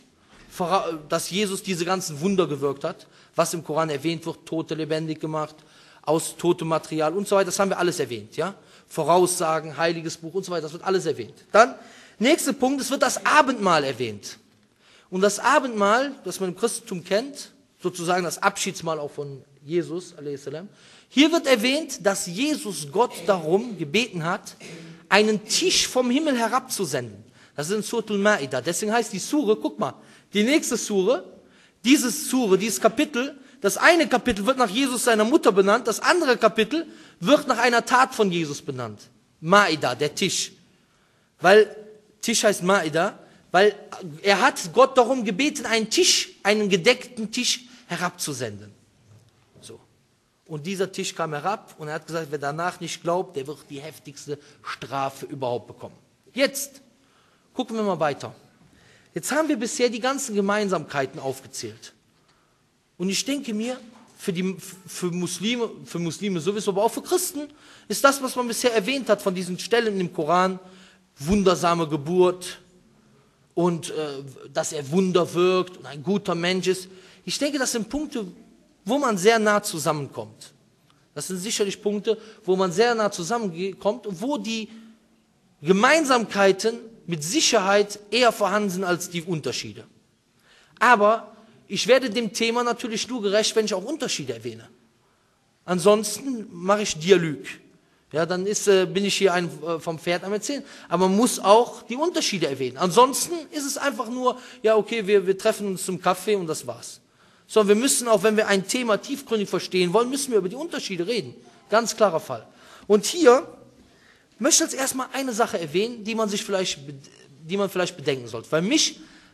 diese ganzen Wunder gewirkt hat, was im Koran erwähnt wird, Tote lebendig gemacht, aus totem Material und so weiter, das haben wir alles erwähnt. Ja? Voraussagen, heiliges Buch und so weiter, das wird alles erwähnt. Dann, nächster Punkt, es wird das Abendmahl erwähnt. Und das Abendmahl, das man im Christentum kennt, sozusagen das Abschiedsmahl auch von Jesus, a.s. Hier wird erwähnt, dass Jesus Gott darum gebeten hat, einen Tisch vom Himmel herabzusenden. Das ist in Suratul Ma'idah. Deswegen heißt die Sure, guck mal, die nächste Sure, dieses Kapitel, das eine Kapitel wird nach Jesus seiner Mutter benannt, das andere Kapitel wird nach einer Tat von Jesus benannt. Ma'idah, der Tisch. Weil, Tisch heißt Ma'idah, weil er hat Gott darum gebeten, einen gedeckten Tisch herabzusenden. So. Und dieser Tisch kam herab und er hat gesagt, wer danach nicht glaubt, der wird die heftigste Strafe überhaupt bekommen. Jetzt gucken wir mal weiter. Jetzt haben wir bisher die ganzen Gemeinsamkeiten aufgezählt. Und ich denke mir, für Muslime sowieso, aber auch für Christen, ist das, was man bisher erwähnt hat von diesen Stellen im Koran, wundersame Geburt und dass er Wunder wirkt und ein guter Mensch ist. Ich denke, das sind Punkte, wo man sehr nah zusammenkommt. Das sind sicherlich Punkte, wo man sehr nah zusammenkommt und wo die Gemeinsamkeiten mit Sicherheit eher vorhanden sind als die Unterschiede. Aber ich werde dem Thema natürlich nur gerecht, wenn ich auch Unterschiede erwähne. Ansonsten mache ich Dialog. Ja, dann bin ich hier vom Pferd am Erzählen. Aber man muss auch die Unterschiede erwähnen. Ansonsten ist es einfach nur, ja okay, wir treffen uns zum Kaffee und das war's. Sondern wir müssen auch, wenn wir ein Thema tiefgründig verstehen wollen, müssen wir über die Unterschiede reden. Ganz klarer Fall. Und hier möchte ich als erstmal eine Sache erwähnen, die man vielleicht bedenken sollte. Weil mich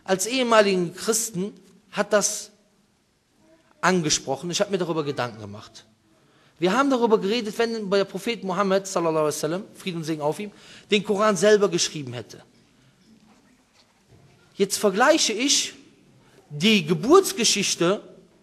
als ehemaligen Christen hat das angesprochen. Ich habe mir darüber Gedanken gemacht. Wir haben darüber geredet, wenn der Prophet Mohammed, sallallahu alaihi wasallam, Frieden und Segen auf ihm, den Koran selber geschrieben hätte. Jetzt vergleiche ich die Geburtsgeschichte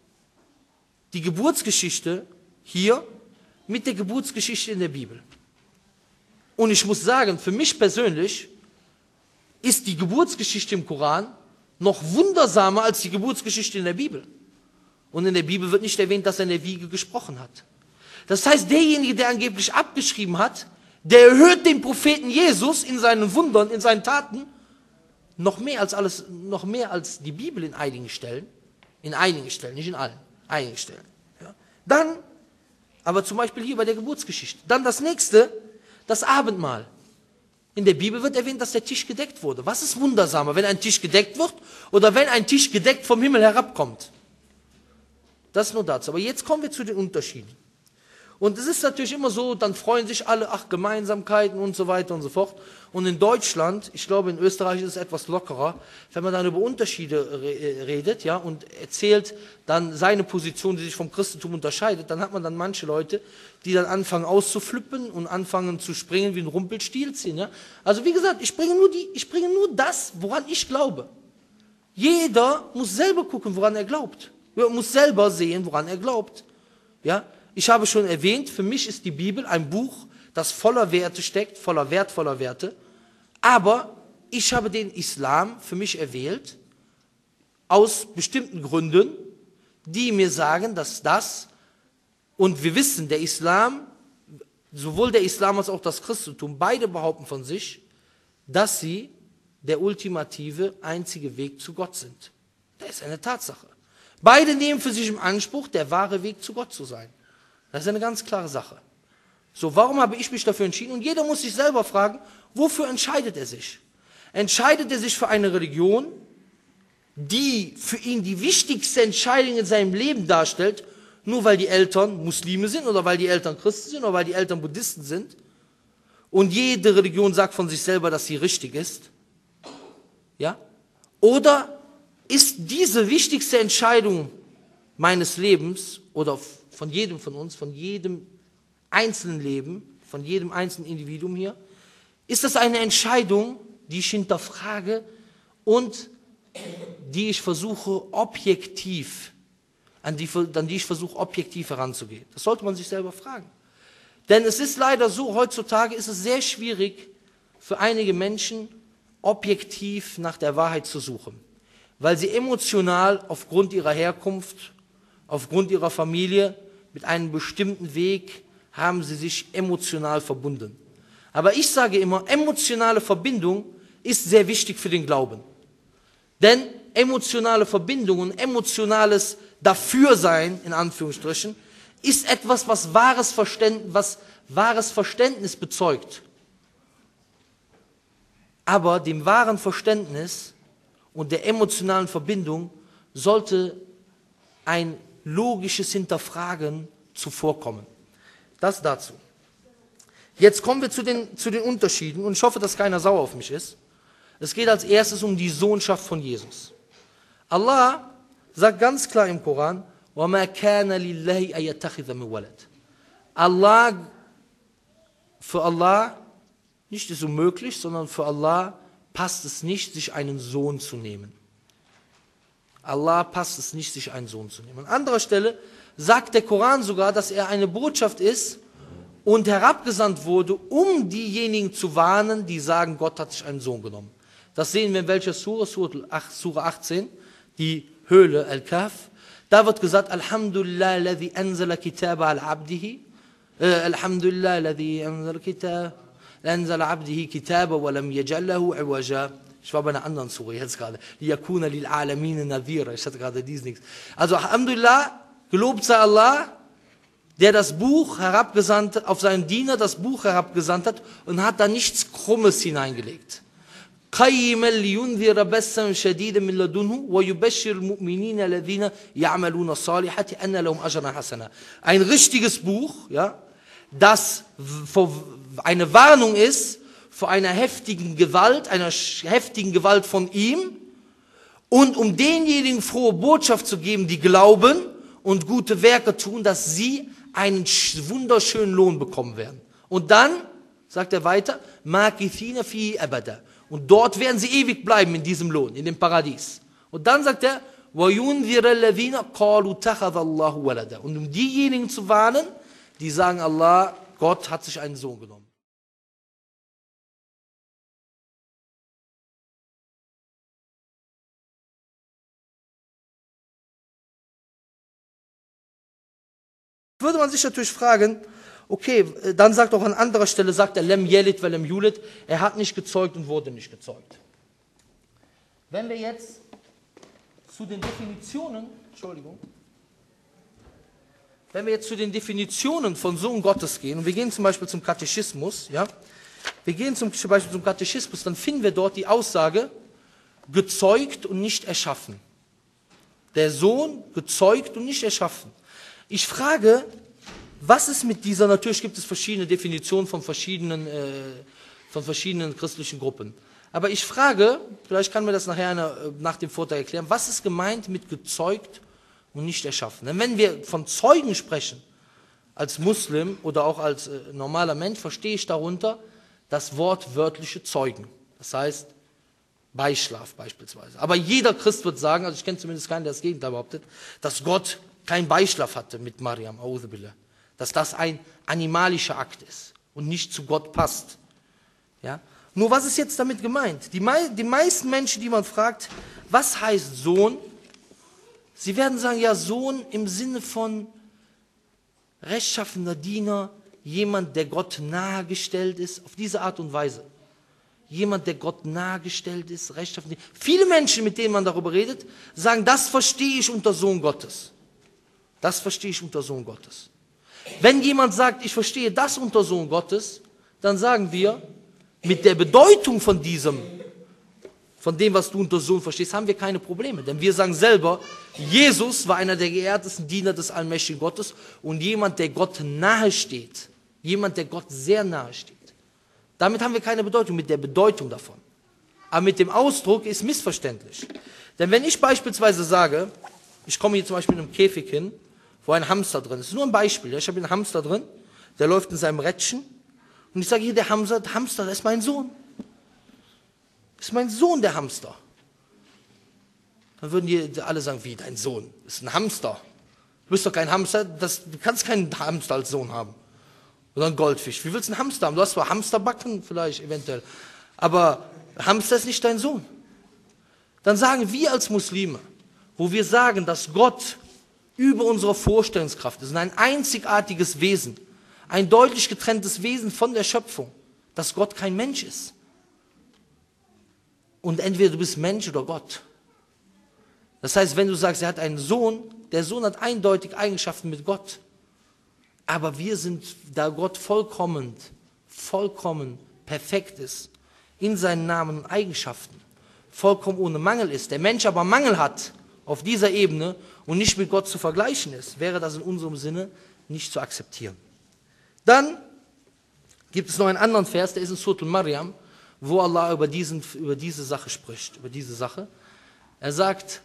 hier mit der Geburtsgeschichte in der Bibel. Und ich muss sagen, für mich persönlich ist die Geburtsgeschichte im Koran noch wundersamer als die Geburtsgeschichte in der Bibel. Und in der Bibel wird nicht erwähnt, dass er in der Wiege gesprochen hat. Das heißt, derjenige, der angeblich abgeschrieben hat, der erhöht den Propheten Jesus in seinen Wundern, in seinen Taten, noch mehr als die Bibel in einigen Stellen. In einigen Stellen, nicht in allen. Einigen Stellen. Ja. Dann, aber zum Beispiel hier bei der Geburtsgeschichte. Dann das nächste, das Abendmahl. In der Bibel wird erwähnt, dass der Tisch gedeckt wurde. Was ist wundersamer, wenn ein Tisch gedeckt wird oder wenn ein Tisch gedeckt vom Himmel herabkommt? Das nur dazu. Aber jetzt kommen wir zu den Unterschieden. Und es ist natürlich immer so, dann freuen sich alle, ach, Gemeinsamkeiten und so weiter und so fort. Und in Deutschland, ich glaube in Österreich ist es etwas lockerer, wenn man dann über Unterschiede redet, ja, und erzählt dann seine Position, die sich vom Christentum unterscheidet, dann hat man dann manche Leute, die dann anfangen auszuflippen und anfangen zu springen wie ein Rumpelstilzchen, ja. Also wie gesagt, ich bringe nur das, woran ich glaube. Jeder muss selber gucken, woran er glaubt. Er muss selber sehen, woran er glaubt. Ja? Ich habe schon erwähnt, für mich ist die Bibel ein Buch, das voller Werte steckt, voller Werte. Aber ich habe den Islam für mich erwählt, aus bestimmten Gründen, die mir sagen, dass das, und wir wissen, der Islam, sowohl der Islam als auch das Christentum, beide behaupten von sich, dass sie der ultimative, einzige Weg zu Gott sind. Das ist eine Tatsache. Beide nehmen für sich im Anspruch, der wahre Weg zu Gott zu sein. Das ist eine ganz klare Sache. So, warum habe ich mich dafür entschieden? Und jeder muss sich selber fragen, wofür entscheidet er sich? Entscheidet er sich für eine Religion, die für ihn die wichtigste Entscheidung in seinem Leben darstellt, nur weil die Eltern Muslime sind oder weil die Eltern Christen sind oder weil die Eltern Buddhisten sind? Und jede Religion sagt von sich selber, dass sie richtig ist? Ja? Oder ist diese wichtigste Entscheidung meines Lebens oder von jedem von uns, von jedem einzelnen Leben, von jedem einzelnen Individuum hier, ist das eine Entscheidung, die ich hinterfrage und die ich versuche objektiv, an die ich versuche objektiv heranzugehen. Das sollte man sich selber fragen. Denn es ist leider so, heutzutage ist es sehr schwierig für einige Menschen, objektiv nach der Wahrheit zu suchen. Weil sie emotional aufgrund ihrer Herkunft, aufgrund ihrer Familie, mit einem bestimmten Weg haben sie sich emotional verbunden. Aber ich sage immer, emotionale Verbindung ist sehr wichtig für den Glauben. Denn emotionale Verbindung und emotionales Dafürsein, in Anführungsstrichen, ist etwas, was wahres Verständnis bezeugt. Aber dem wahren Verständnis und der emotionalen Verbindung sollte ein logisches Hinterfragen zuvorkommen. Das dazu. Jetzt kommen wir zu den Unterschieden und ich hoffe, dass keiner sauer auf mich ist. Es geht als erstes um die Sohnschaft von Jesus. Allah sagt ganz klar im Koran, وَمَا كَانَ لِلَّهِ أَيَتَّخِذَ مِنْ وَلَدٍ. Für Allah nicht ist unmöglich, sondern für Allah passt es nicht, sich einen Sohn zu nehmen. Allah passt es nicht, sich einen Sohn zu nehmen. An anderer Stelle sagt der Koran sogar, dass er eine Botschaft ist und herabgesandt wurde, um diejenigen zu warnen, die sagen, Gott hat sich einen Sohn genommen. Das sehen wir in welcher Sura? Sura 18, die Höhle, Al-Kahf. Da wird gesagt, Alhamdulillah, alladhi anzala kitaba al-abdihi. Alhamdulillah, alladhi anzala abdihi kitaba wa lam yaj'al lahu iwaja. Ich war bei einer anderen Sura jetzt gerade. Liyakuna lil alamin nadhira. Ich hatte gerade dies nichts. Also Alhamdulillah, gelobt sei Allah, der das Buch herabgesandt, auf seinen Diener das Buch herabgesandt hat und hat da nichts Krummes hineingelegt. قَيِّمًا لِيُنذِرَ بَسًّا شَدِيدًا مِنْ لَدُنْهُ وَيُبَشِّرُ الْمُؤْمِنِينَ الَّذِينَ يَعْمَلُونَ الصَّالِحَاتِ أَنَّ لَهُمْ أَجْرًا حَسَنًا. Ein richtiges Buch, ja, das eine Warnung ist vor einer heftigen Gewalt von ihm und um denjenigen frohe Botschaft zu geben, die glauben und gute Werke tun, dass sie einen wunderschönen Lohn bekommen werden. Und dann, sagt er weiter, Makithina fi abada. Und dort werden sie ewig bleiben in diesem Lohn, in dem Paradies. Und dann sagt er, وَيُنذِرَ الَّذِينَ قَالُوا اتَّخَذَ اللَّهُ وَلَدًا. Und um diejenigen zu warnen, die sagen, Allah, Gott hat sich einen Sohn genommen. Würde man sich natürlich fragen, okay, dann sagt auch an anderer Stelle, sagt er, Lem Yelit, Lem Yulit, er hat nicht gezeugt und wurde nicht gezeugt. Wenn wir jetzt zu den Definitionen, wenn wir jetzt zu den Definitionen von Sohn Gottes gehen, und wir gehen zum Beispiel zum Katechismus, ja, wir gehen zum Beispiel zum Katechismus, dann finden wir dort die Aussage, gezeugt und nicht erschaffen. Der Sohn gezeugt und nicht erschaffen. Ich frage, was ist mit dieser, natürlich gibt es verschiedene Definitionen von verschiedenen christlichen Gruppen. Aber ich frage, vielleicht kann mir das nachher nach dem Vortrag erklären, was ist gemeint mit gezeugt und nicht erschaffen? Denn wenn wir von Zeugen sprechen, als Muslim oder auch als normaler Mensch, verstehe ich darunter das wortwörtliche Zeugen. Das heißt, Beischlaf beispielsweise. Aber jeder Christ wird sagen, also ich kenne zumindest keinen, der das Gegenteil behauptet, dass Gott keinen Beischlaf hatte mit Mariam, dass das ein animalischer Akt ist und nicht zu Gott passt. Ja? Nur was ist jetzt damit gemeint? Die meisten Menschen, die man fragt, was heißt Sohn? Sie werden sagen, ja, Sohn im Sinne von rechtschaffener Diener, jemand, der Gott nahegestellt ist, auf diese Art und Weise. Jemand, der Gott nahegestellt ist, rechtschaffend. Viele Menschen, mit denen man darüber redet, sagen, das verstehe ich unter Sohn Gottes. Das verstehe ich unter Sohn Gottes. Wenn jemand sagt, ich verstehe das unter Sohn Gottes, dann sagen wir, mit der Bedeutung von dem, was du unter Sohn verstehst, haben wir keine Probleme. Denn wir sagen selber, Jesus war einer der geehrtesten Diener des allmächtigen Gottes und jemand, der Gott nahe steht. Jemand, der Gott sehr nahe steht. Damit haben wir keine Bedeutung, mit der Bedeutung davon. Aber mit dem Ausdruck ist missverständlich. Denn wenn ich beispielsweise sage, ich komme hier zum Beispiel in einem Käfig hin, wo ein Hamster drin ist. Das ist nur ein Beispiel. Ich habe hier einen Hamster drin, der läuft in seinem Rädchen. Und ich sage hier, der Hamster, das ist mein Sohn. Das ist mein Sohn, der Hamster. Dann würden die alle sagen, wie, dein Sohn? Das ist ein Hamster. Du bist doch kein Hamster, du kannst keinen Hamster als Sohn haben. Oder ein Goldfisch. Wie willst du einen Hamster haben? Du hast zwar Hamsterbacken, vielleicht, eventuell. Aber Hamster ist nicht dein Sohn. Dann sagen wir als Muslime, wo wir sagen, dass Gott über unsere Vorstellungskraft ist und ein einzigartiges Wesen, ein deutlich getrenntes Wesen von der Schöpfung, dass Gott kein Mensch ist. Und entweder du bist Mensch oder Gott. Das heißt, wenn du sagst, er hat einen Sohn, der Sohn hat eindeutig Eigenschaften mit Gott. Aber wir sind, da Gott vollkommen perfekt ist, in seinen Namen und Eigenschaften, vollkommen ohne Mangel ist, der Mensch aber Mangel hat auf dieser Ebene und nicht mit Gott zu vergleichen ist, wäre das in unserem Sinne nicht zu akzeptieren. Dann gibt es noch einen anderen Vers, der ist in Surah Maryam, wo Allah über diese Sache spricht, über diese Sache. Er sagt,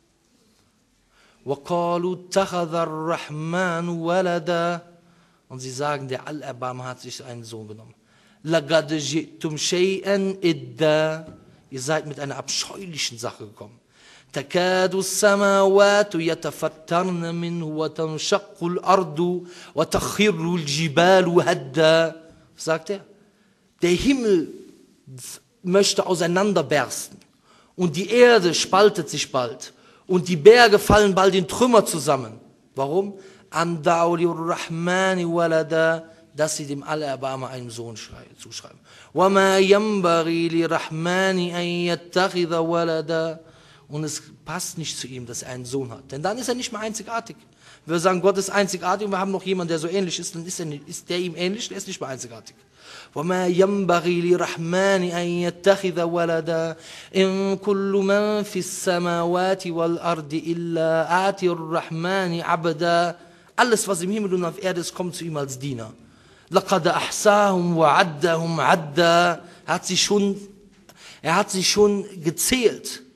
وَقَالُوا اتَّخَذَ الرَّحْمَنُ وَلَدًا. Und sie sagen, der Allerbarmer hat sich einen Sohn genommen. لَقَدْ جِئْتُمْ شَيْئًا إِدَّا. Ihr seid mit einer abscheulichen Sache gekommen. تكاد السماوات يتفطرن منه وتنشق الأرض وتخر الجبال هدا. Sagt er, der Himmel möchte auseinanderbersten und die Erde spaltet sich bald und die Berge fallen bald in Trümmer zusammen. Warum? An da'u lirrahmani walada, dass sie dem Allerbarmer einen Sohn zuschreiben. وَمَا يَنْبَغِي لِرَحْمَانِ أَنْ يَتَّخِذَ وَلَدًا. Und es passt nicht zu ihm, dass er einen Sohn hat. Denn dann ist er nicht mehr einzigartig. Wir sagen, Gott ist einzigartig und wir haben noch jemanden, der so ähnlich ist, dann ist der ihm ähnlich, der ist nicht mehr einzigartig. وَمَا يَنْبَغِي لِرَحْمَانِ أَنْ يَتَّخِذَ وَلَدًا إِنْ كُلُّ مَنْ فِي السَّمَاوَاتِ وَالْأَرْضِ إِلَّا آتِي الرَّحْمَانِ عَبْدًا. Alles, was im Himmel und auf Erde ist, kommt zu ihm als Diener. لَقَدْ أَحْصَاهُمْ وَعَدَّهُمْ عَدًّا. Er hat sie schon gezählt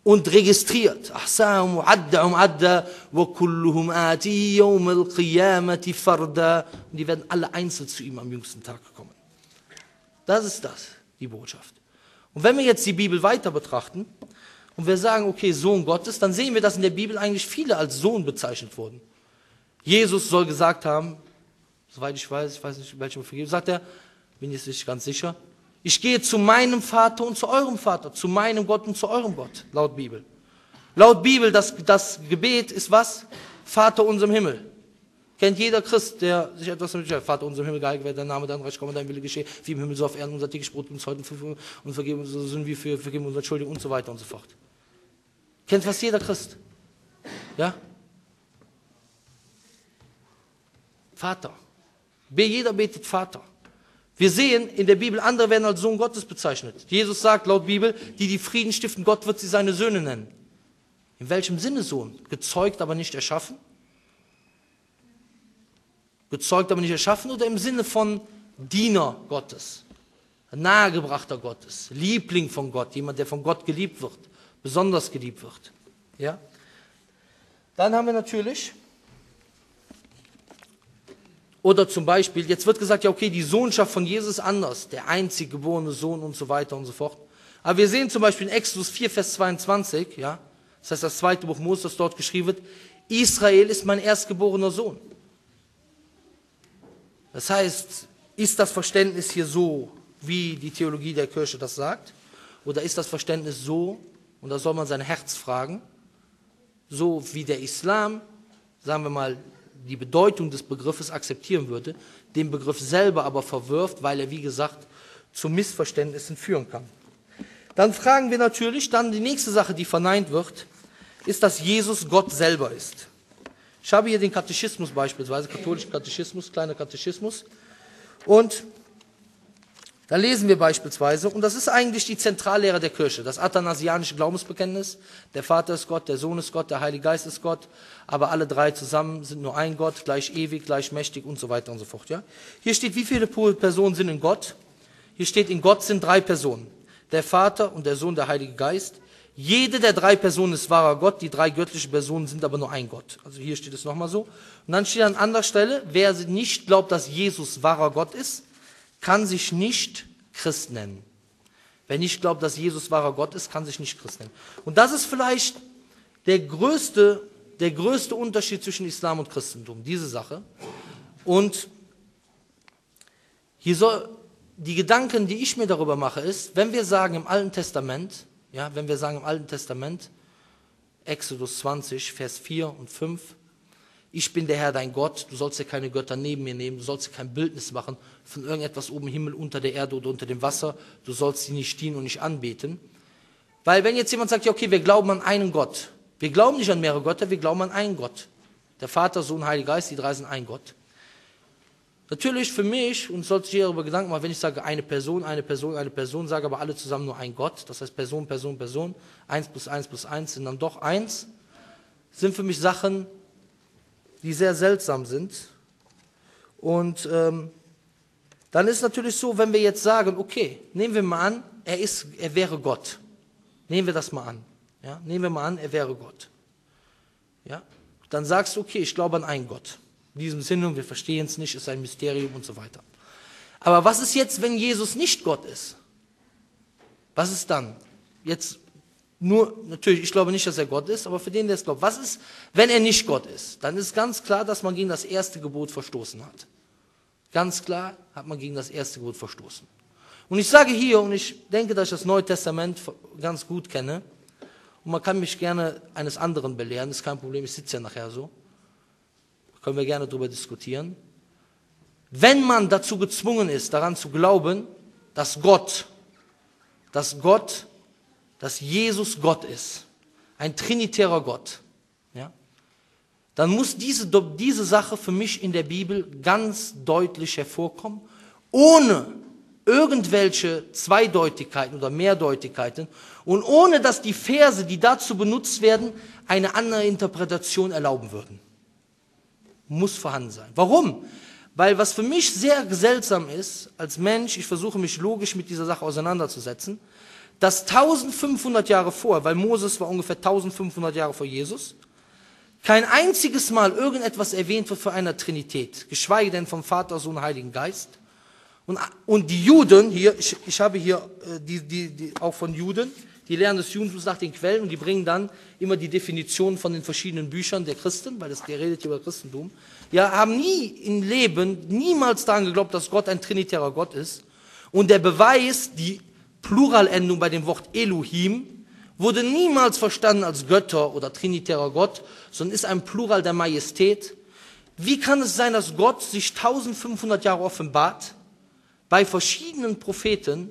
und registriert. Ahsahum adda wa kulluhum ati yawm al-qiyamati farda. Und die werden alle einzeln zu ihm am jüngsten Tag kommen. Das ist das, die Botschaft. Und wenn wir jetzt die Bibel weiter betrachten und wir sagen, okay, Sohn Gottes, dann sehen wir, dass in der Bibel eigentlich viele als Sohn bezeichnet wurden. Jesus soll gesagt haben, soweit ich weiß nicht, welchem Vergeben, sagt er, bin jetzt nicht ganz sicher, ich gehe zu meinem Vater und zu eurem Vater, zu meinem Gott und zu eurem Gott, laut Bibel. Laut Bibel, das Gebet ist was? Vater unser im Himmel. Kennt jeder Christ, der sich etwas damit beschäftigt. Vater unser im Himmel, geheiligt werde dein Name, dein Reich komme, dein Wille geschehe, wie im Himmel so auf Erden, unser tägliches Brot uns heute und vergeben unsere Sünden, wie wir vergeben unsere Schuldigen und so weiter und so fort. Kennt fast jeder Christ. Ja? Vater. Jeder betet Vater. Wir sehen in der Bibel, andere werden als Sohn Gottes bezeichnet. Jesus sagt laut Bibel, die Frieden stiften, Gott wird sie seine Söhne nennen. In welchem Sinne Sohn? Gezeugt, aber nicht erschaffen? Gezeugt, aber nicht erschaffen oder im Sinne von Diener Gottes, Nahegebrachter Gottes, Liebling von Gott, jemand, der von Gott geliebt wird, besonders geliebt wird. Ja? Dann haben wir natürlich, oder zum Beispiel, jetzt wird gesagt, ja okay, die Sohnschaft von Jesus ist anders, der einzig geborene Sohn und so weiter und so fort. Aber wir sehen zum Beispiel in Exodus 4, Vers 22, ja, das heißt das zweite Buch Mose, das dort geschrieben wird, Israel ist mein erstgeborener Sohn. Das heißt, ist das Verständnis hier so, wie die Theologie der Kirche das sagt? Oder ist das Verständnis so, und da soll man sein Herz fragen, so wie der Islam, sagen wir mal, die Bedeutung des Begriffes akzeptieren würde, den Begriff selber aber verwirft, weil er, wie gesagt, zu Missverständnissen führen kann. Dann fragen wir natürlich, dann die nächste Sache, die verneint wird, ist, dass Jesus Gott selber ist. Ich habe hier den Katechismus beispielsweise, katholischen Katechismus, kleiner Katechismus. Und da lesen wir beispielsweise, und das ist eigentlich die Zentrallehre der Kirche, das athanasianische Glaubensbekenntnis, der Vater ist Gott, der Sohn ist Gott, der Heilige Geist ist Gott, aber alle drei zusammen sind nur ein Gott, gleich ewig, gleich mächtig und so weiter und so fort. Ja? Hier steht, wie viele Personen sind in Gott? Hier steht, in Gott sind 3 Personen, der Vater und der Sohn, der Heilige Geist. Jede der 3 Personen ist wahrer Gott, die 3 göttlichen Personen sind aber nur ein Gott. Also hier steht es nochmal so. Und dann steht an anderer Stelle, wer nicht glaubt, dass Jesus wahrer Gott ist, kann sich nicht Christ nennen. Wer nicht glaubt, dass Jesus wahrer Gott ist, kann sich nicht Christ nennen. Und das ist vielleicht der größte Unterschied zwischen Islam und Christentum, diese Sache. Und hier soll, die Gedanken, die ich mir darüber mache, ist, wenn wir sagen im Alten Testament, Exodus 20, Vers 4 und 5, ich bin der Herr dein Gott, du sollst dir keine Götter neben mir nehmen, du sollst dir kein Bildnis machen von irgendetwas oben im Himmel, unter der Erde oder unter dem Wasser, du sollst sie nicht dienen und nicht anbeten. Weil wenn jetzt jemand sagt, ja okay, wir glauben an einen Gott, wir glauben nicht an mehrere Götter, wir glauben an einen Gott. Der Vater, Sohn, Heiliger Geist, die 3 sind ein Gott. Natürlich für mich, und sollte ich darüber Gedanken machen, wenn ich sage eine Person, sage aber alle zusammen nur ein Gott, das heißt Person, 1 plus 1 plus 1 sind dann doch 1, sind für mich Sachen, die sehr seltsam sind. Und dann ist natürlich so, wenn wir jetzt sagen, okay, nehmen wir mal an, er wäre Gott. Nehmen wir das mal an. Ja? Nehmen wir mal an, er wäre Gott. Ja? Dann sagst du, okay, ich glaube an einen Gott. In diesem Sinne, wir verstehen es nicht, ist ein Mysterium und so weiter. Aber was ist jetzt, wenn Jesus nicht Gott ist? Was ist dann? Jetzt nur, natürlich, ich glaube nicht, dass er Gott ist, aber für den, der es glaubt, was ist, wenn er nicht Gott ist? Dann ist ganz klar, dass man gegen das erste Gebot verstoßen hat. Ganz klar hat man gegen das erste Gebot verstoßen. Und ich sage hier, und ich denke, dass ich das Neue Testament ganz gut kenne, und man kann mich gerne eines anderen belehren, ist kein Problem, ich sitze ja nachher so, können wir gerne darüber diskutieren. Wenn man dazu gezwungen ist, daran zu glauben, dass Jesus Gott ist, ein trinitärer Gott, ja, dann muss diese Sache für mich in der Bibel ganz deutlich hervorkommen, ohne irgendwelche Zweideutigkeiten oder Mehrdeutigkeiten und ohne dass die Verse, die dazu benutzt werden, eine andere Interpretation erlauben würden. Muss vorhanden sein. Warum? Weil was für mich sehr seltsam ist, als Mensch, ich versuche mich logisch mit dieser Sache auseinanderzusetzen, dass 1500 Jahre vor, weil Moses war ungefähr 1500 Jahre vor Jesus, kein einziges Mal irgendetwas erwähnt wird von einer Trinität, geschweige denn vom Vater, Sohn, Heiligen Geist. Und die Juden, hier, ich habe hier auch von Juden, die lernen das Judentums nach den Quellen und die bringen dann immer die Definition von den verschiedenen Büchern der Christen, weil der redet über Christentum, ja, haben niemals daran geglaubt, dass Gott ein trinitärer Gott ist. Und der Beweis, die Pluralendung bei dem Wort Elohim, wurde niemals verstanden als Götter oder trinitärer Gott, sondern ist ein Plural der Majestät. Wie kann es sein, dass Gott sich 1500 Jahre offenbart bei verschiedenen Propheten?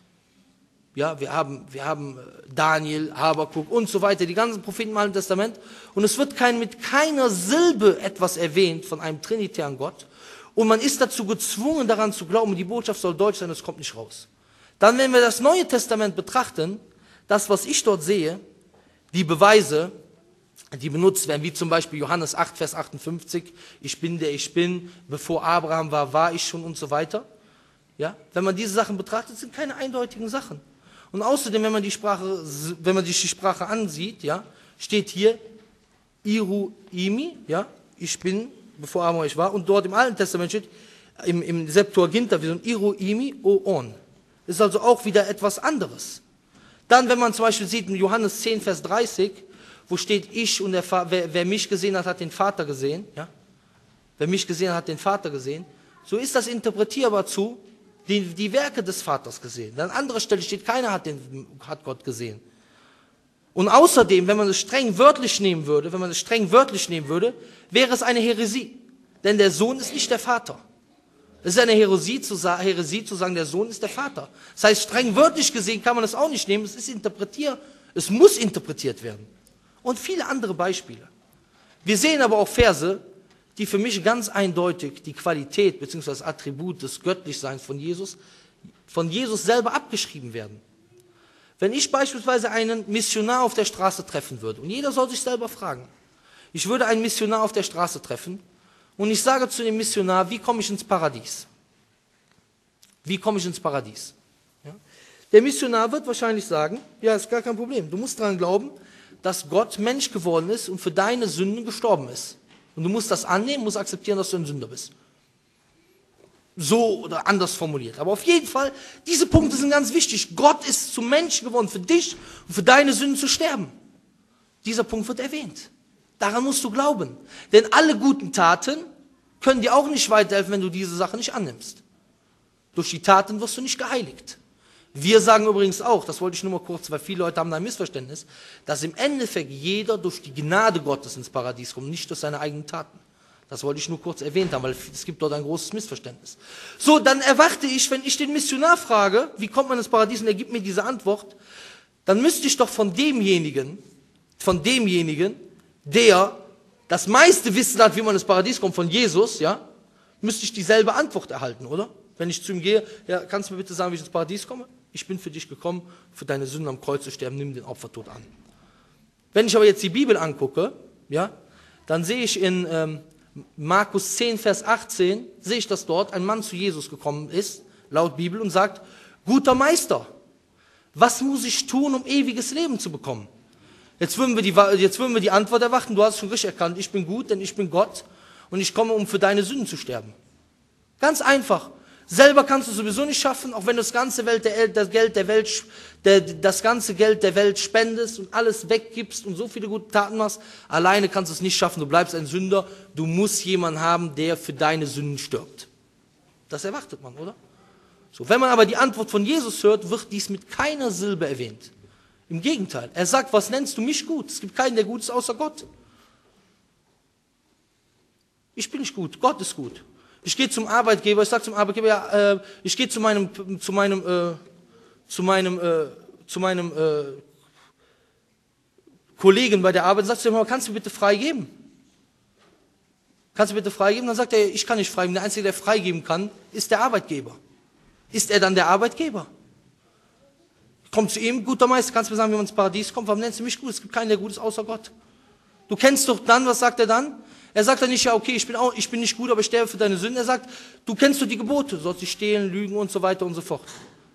Ja, wir haben Daniel, Habakuk und so weiter, die ganzen Propheten im Alten Testament. Und es wird mit keiner Silbe etwas erwähnt von einem trinitären Gott. Und man ist dazu gezwungen, daran zu glauben, die Botschaft soll deutsch sein, es kommt nicht raus. Dann, wenn wir das Neue Testament betrachten, das, was ich dort sehe, die Beweise, die benutzt werden, wie zum Beispiel Johannes 8, Vers 58, ich bin der ich bin, bevor Abraham war ich schon und so weiter. Ja? Wenn man diese Sachen betrachtet, sind keine eindeutigen Sachen. Und außerdem, wenn man sich die Sprache ansieht, ja, steht hier Iru Imi, ja, ich bin, bevor Abraham ich war, und dort im Alten Testament steht, im Septuaginta, wie so ein Iru Imi O On. Das ist also auch wieder etwas anderes. Dann, wenn man zum Beispiel sieht, in Johannes 10, Vers 30, wo steht ich und wer mich gesehen hat, hat den Vater gesehen, ja, wer mich gesehen hat, hat den Vater gesehen, so ist das interpretierbar zu, die Werke des Vaters gesehen. An anderer Stelle steht, keiner hat Gott gesehen. Und außerdem, wenn man es streng wörtlich nehmen würde, wäre es eine Häresie. Denn der Sohn ist nicht der Vater. Es ist eine Häresie zu sagen, der Sohn ist der Vater. Das heißt, streng wörtlich gesehen kann man es auch nicht nehmen. Es muss interpretiert werden. Und viele andere Beispiele. Wir sehen aber auch Verse, die für mich ganz eindeutig die Qualität bzw. das Attribut des Göttlichseins von Jesus selber abgeschrieben werden. Wenn ich beispielsweise einen Missionar auf der Straße treffen würde, und jeder soll sich selber fragen, ich würde einen Missionar auf der Straße treffen und ich sage zu dem Missionar, wie komme ich ins Paradies? Wie komme ich ins Paradies? Ja? Der Missionar wird wahrscheinlich sagen, ja, ist gar kein Problem, du musst daran glauben, dass Gott Mensch geworden ist und für deine Sünden gestorben ist. Und du musst das annehmen, musst akzeptieren, dass du ein Sünder bist. So oder anders formuliert. Aber auf jeden Fall, diese Punkte sind ganz wichtig. Gott ist zum Menschen geworden, für dich und für deine Sünden zu sterben. Dieser Punkt wird erwähnt. Daran musst du glauben. Denn alle guten Taten können dir auch nicht weiterhelfen, wenn du diese Sache nicht annimmst. Durch die Taten wirst du nicht geheiligt. Wir sagen übrigens auch, das wollte ich nur mal kurz, weil viele Leute haben da ein Missverständnis, dass im Endeffekt jeder durch die Gnade Gottes ins Paradies kommt, nicht durch seine eigenen Taten. Das wollte ich nur kurz erwähnt haben, weil es gibt dort ein großes Missverständnis. So, dann erwarte ich, wenn ich den Missionar frage, wie kommt man ins Paradies, und er gibt mir diese Antwort, dann müsste ich doch von demjenigen, der das meiste Wissen hat, wie man ins Paradies kommt, von Jesus, ja, müsste ich dieselbe Antwort erhalten, oder? Wenn ich zu ihm gehe, ja, kannst du mir bitte sagen, wie ich ins Paradies komme? Ich bin für dich gekommen, für deine Sünden am Kreuz zu sterben, nimm den Opfertod an. Wenn ich aber jetzt die Bibel angucke, ja, dann sehe ich in Markus 10, Vers 18, sehe ich, dass dort ein Mann zu Jesus gekommen ist, laut Bibel, und sagt, guter Meister, was muss ich tun, um ewiges Leben zu bekommen? Jetzt würden wir die Antwort erwarten, du hast es schon richtig erkannt, ich bin gut, denn ich bin Gott und ich komme, um für deine Sünden zu sterben. Ganz einfach. Selber kannst du sowieso nicht schaffen, auch wenn du das ganze Geld der Welt spendest und alles weggibst und so viele gute Taten machst, alleine kannst du es nicht schaffen, du bleibst ein Sünder, du musst jemanden haben, der für deine Sünden stirbt. Das erwartet man, oder? So, wenn man aber die Antwort von Jesus hört, wird dies mit keiner Silbe erwähnt. Im Gegenteil, er sagt, was nennst du mich gut? Es gibt keinen, der gut ist, außer Gott. Ich bin nicht gut, Gott ist gut. Ich gehe zum Arbeitgeber, ich sage zum Arbeitgeber, ja, ich gehe zu meinem Kollegen bei der Arbeit und sage zu ihm, kannst du mir bitte freigeben? Kannst du bitte freigeben? Dann sagt er, ich kann nicht freigeben. Der Einzige, der freigeben kann, ist der Arbeitgeber. Ist er dann der Arbeitgeber? Kommt zu ihm, guter Meister, kannst du mir sagen, wie man ins Paradies kommt? Warum nennst du mich gut? Es gibt keinen, der gut ist, außer Gott. Du kennst doch dann, was sagt er dann? Er sagt dann nicht, ja okay, ich bin nicht gut, aber ich sterbe für deine Sünden. Er sagt, du kennst doch die Gebote, du sollst nicht stehlen, lügen und so weiter und so fort.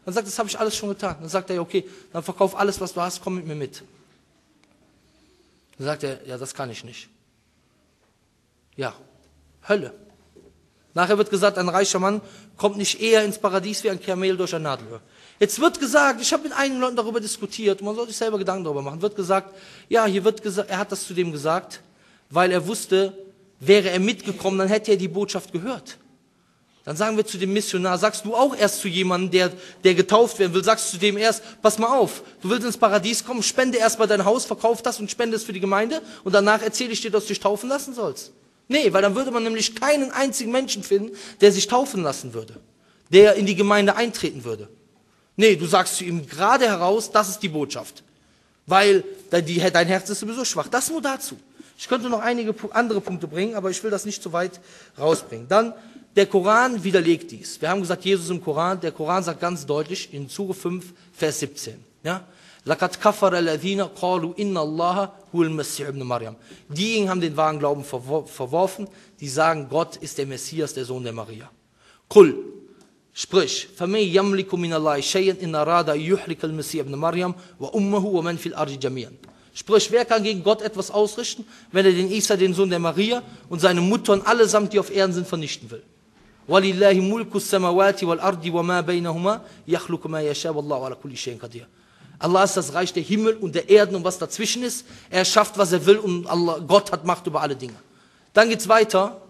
Dann sagt er, das habe ich alles schon getan. Dann sagt er, ja, okay, dann verkauf alles, was du hast, komm mit mir mit. Dann sagt er, ja, das kann ich nicht. Ja, Hölle. Nachher wird gesagt, ein reicher Mann kommt nicht eher ins Paradies wie ein Kamel durch ein Nadelöhr. Jetzt wird gesagt, ich habe mit einigen Leuten darüber diskutiert, und man soll sich selber Gedanken darüber machen, wird gesagt, ja, hier wird gesagt, er hat das zu dem gesagt, weil er wusste, wäre er mitgekommen, dann hätte er die Botschaft gehört. Dann sagen wir zu dem Missionar, sagst du auch erst zu jemandem, der getauft werden will, sagst du dem erst, pass mal auf, du willst ins Paradies kommen, spende erst mal dein Haus, verkauf das und spende es für die Gemeinde und danach erzähle ich dir, dass du dich taufen lassen sollst. Nee, weil dann würde man nämlich keinen einzigen Menschen finden, der sich taufen lassen würde, der in die Gemeinde eintreten würde. Nee, du sagst zu ihm gerade heraus, das ist die Botschaft, weil dein Herz ist sowieso schwach. Das nur dazu. Ich könnte noch einige andere Punkte bringen, aber ich will das nicht zu weit rausbringen. Dann, der Koran widerlegt dies. Wir haben gesagt, Jesus im Koran, der Koran sagt ganz deutlich in Sure 5, Vers 17, ja, لَقَدْ كَفَرَ الَّذِينَ قَالُوا إِنَّ اللَّهَ هُوَ الْمَسِيحُ ابْنُ مَرْيَمَ. Diejenigen haben den wahren Glauben verworfen, die sagen, Gott ist der Messias, der Sohn der Maria. Qul, sprich, فَمَنْ يَمْلِكُ مِنَ اللَّهِ شَيْئًا إِنْ أَرَادَ أَنْ يُهْلِكَ الْمَسِيحَ ابْنَ مَرْيَمَ وَأُمَّهُ وَمَنْ فِي الْأَرْضِ جَمِيعًا. Sprich, wer kann gegen Gott etwas ausrichten, wenn er den Isa, den Sohn der Maria, und seine Mutter und allesamt, die auf Erden sind, vernichten will? وَلِلَّهِ مُلْكُ السَّمَوَاتِ وَالْأَرْضِ وَمَا بَيْنَهُمَا يَخْلُقُ مَا يَشَاءُ وَاللَّهُ عَلَى كُلِّ شَيْءٍ قَدِيرٌ. Allah ist das Reich der Himmel und der Erden und was dazwischen ist. Er schafft, was er will und Gott hat Macht über alle Dinge. Dann geht's weiter.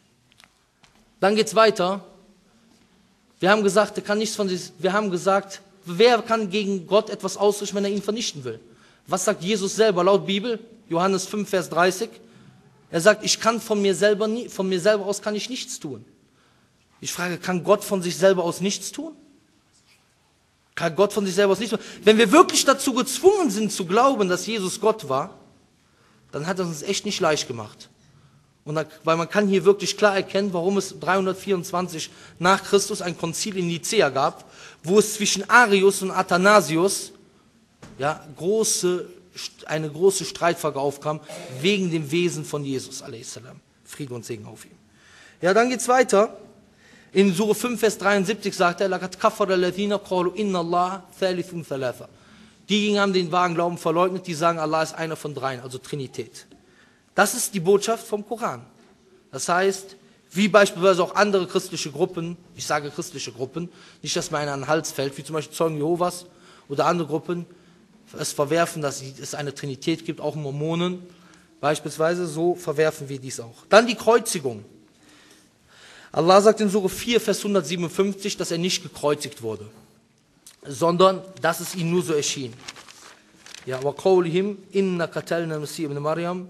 Wir haben gesagt, er kann nichts von sich. Wir haben gesagt, wer kann gegen Gott etwas ausrichten, wenn er ihn vernichten will? Was sagt Jesus selber laut Bibel? Johannes 5, Vers 30. Er sagt, ich kann von mir selber aus kann ich nichts tun. Ich frage, kann Gott von sich selber aus nichts tun? Kann Gott von sich selber aus nichts tun? Wenn wir wirklich dazu gezwungen sind zu glauben, dass Jesus Gott war, dann hat er uns echt nicht leicht gemacht. Weil man kann hier wirklich klar erkennen, warum es 324 nach Christus ein Konzil in Nicäa gab, wo es zwischen Arius und Athanasius ja, eine große Streitfrage aufkam, wegen dem Wesen von Jesus, a.s. Friede und Segen auf ihm. Ja, dann geht's weiter. In Sure 5, Vers 73 sagt er, لَقَدْ كَفَرَ الَّذِينَ قَالُوا إِنَّ اللَّهَ ثَالِثٌ ثَلَاثَةٌ. Diejenigen haben den wahren Glauben verleugnet, die sagen, Allah ist einer von dreien, also Trinität. Das ist die Botschaft vom Koran. Das heißt, wie beispielsweise auch andere christliche Gruppen, ich sage christliche Gruppen, nicht, dass mir einer an den Hals fällt, wie zum Beispiel Zeugen Jehovas oder andere Gruppen, es verwerfen, dass es eine Trinität gibt, auch Mormonen beispielsweise, so verwerfen wir dies auch. Dann die Kreuzigung. Allah sagt in Sure 4, Vers 157, dass er nicht gekreuzigt wurde, sondern dass es ihm nur so erschien. Ja, wa qawlihim inna qatalna al-Masih ibn Maryam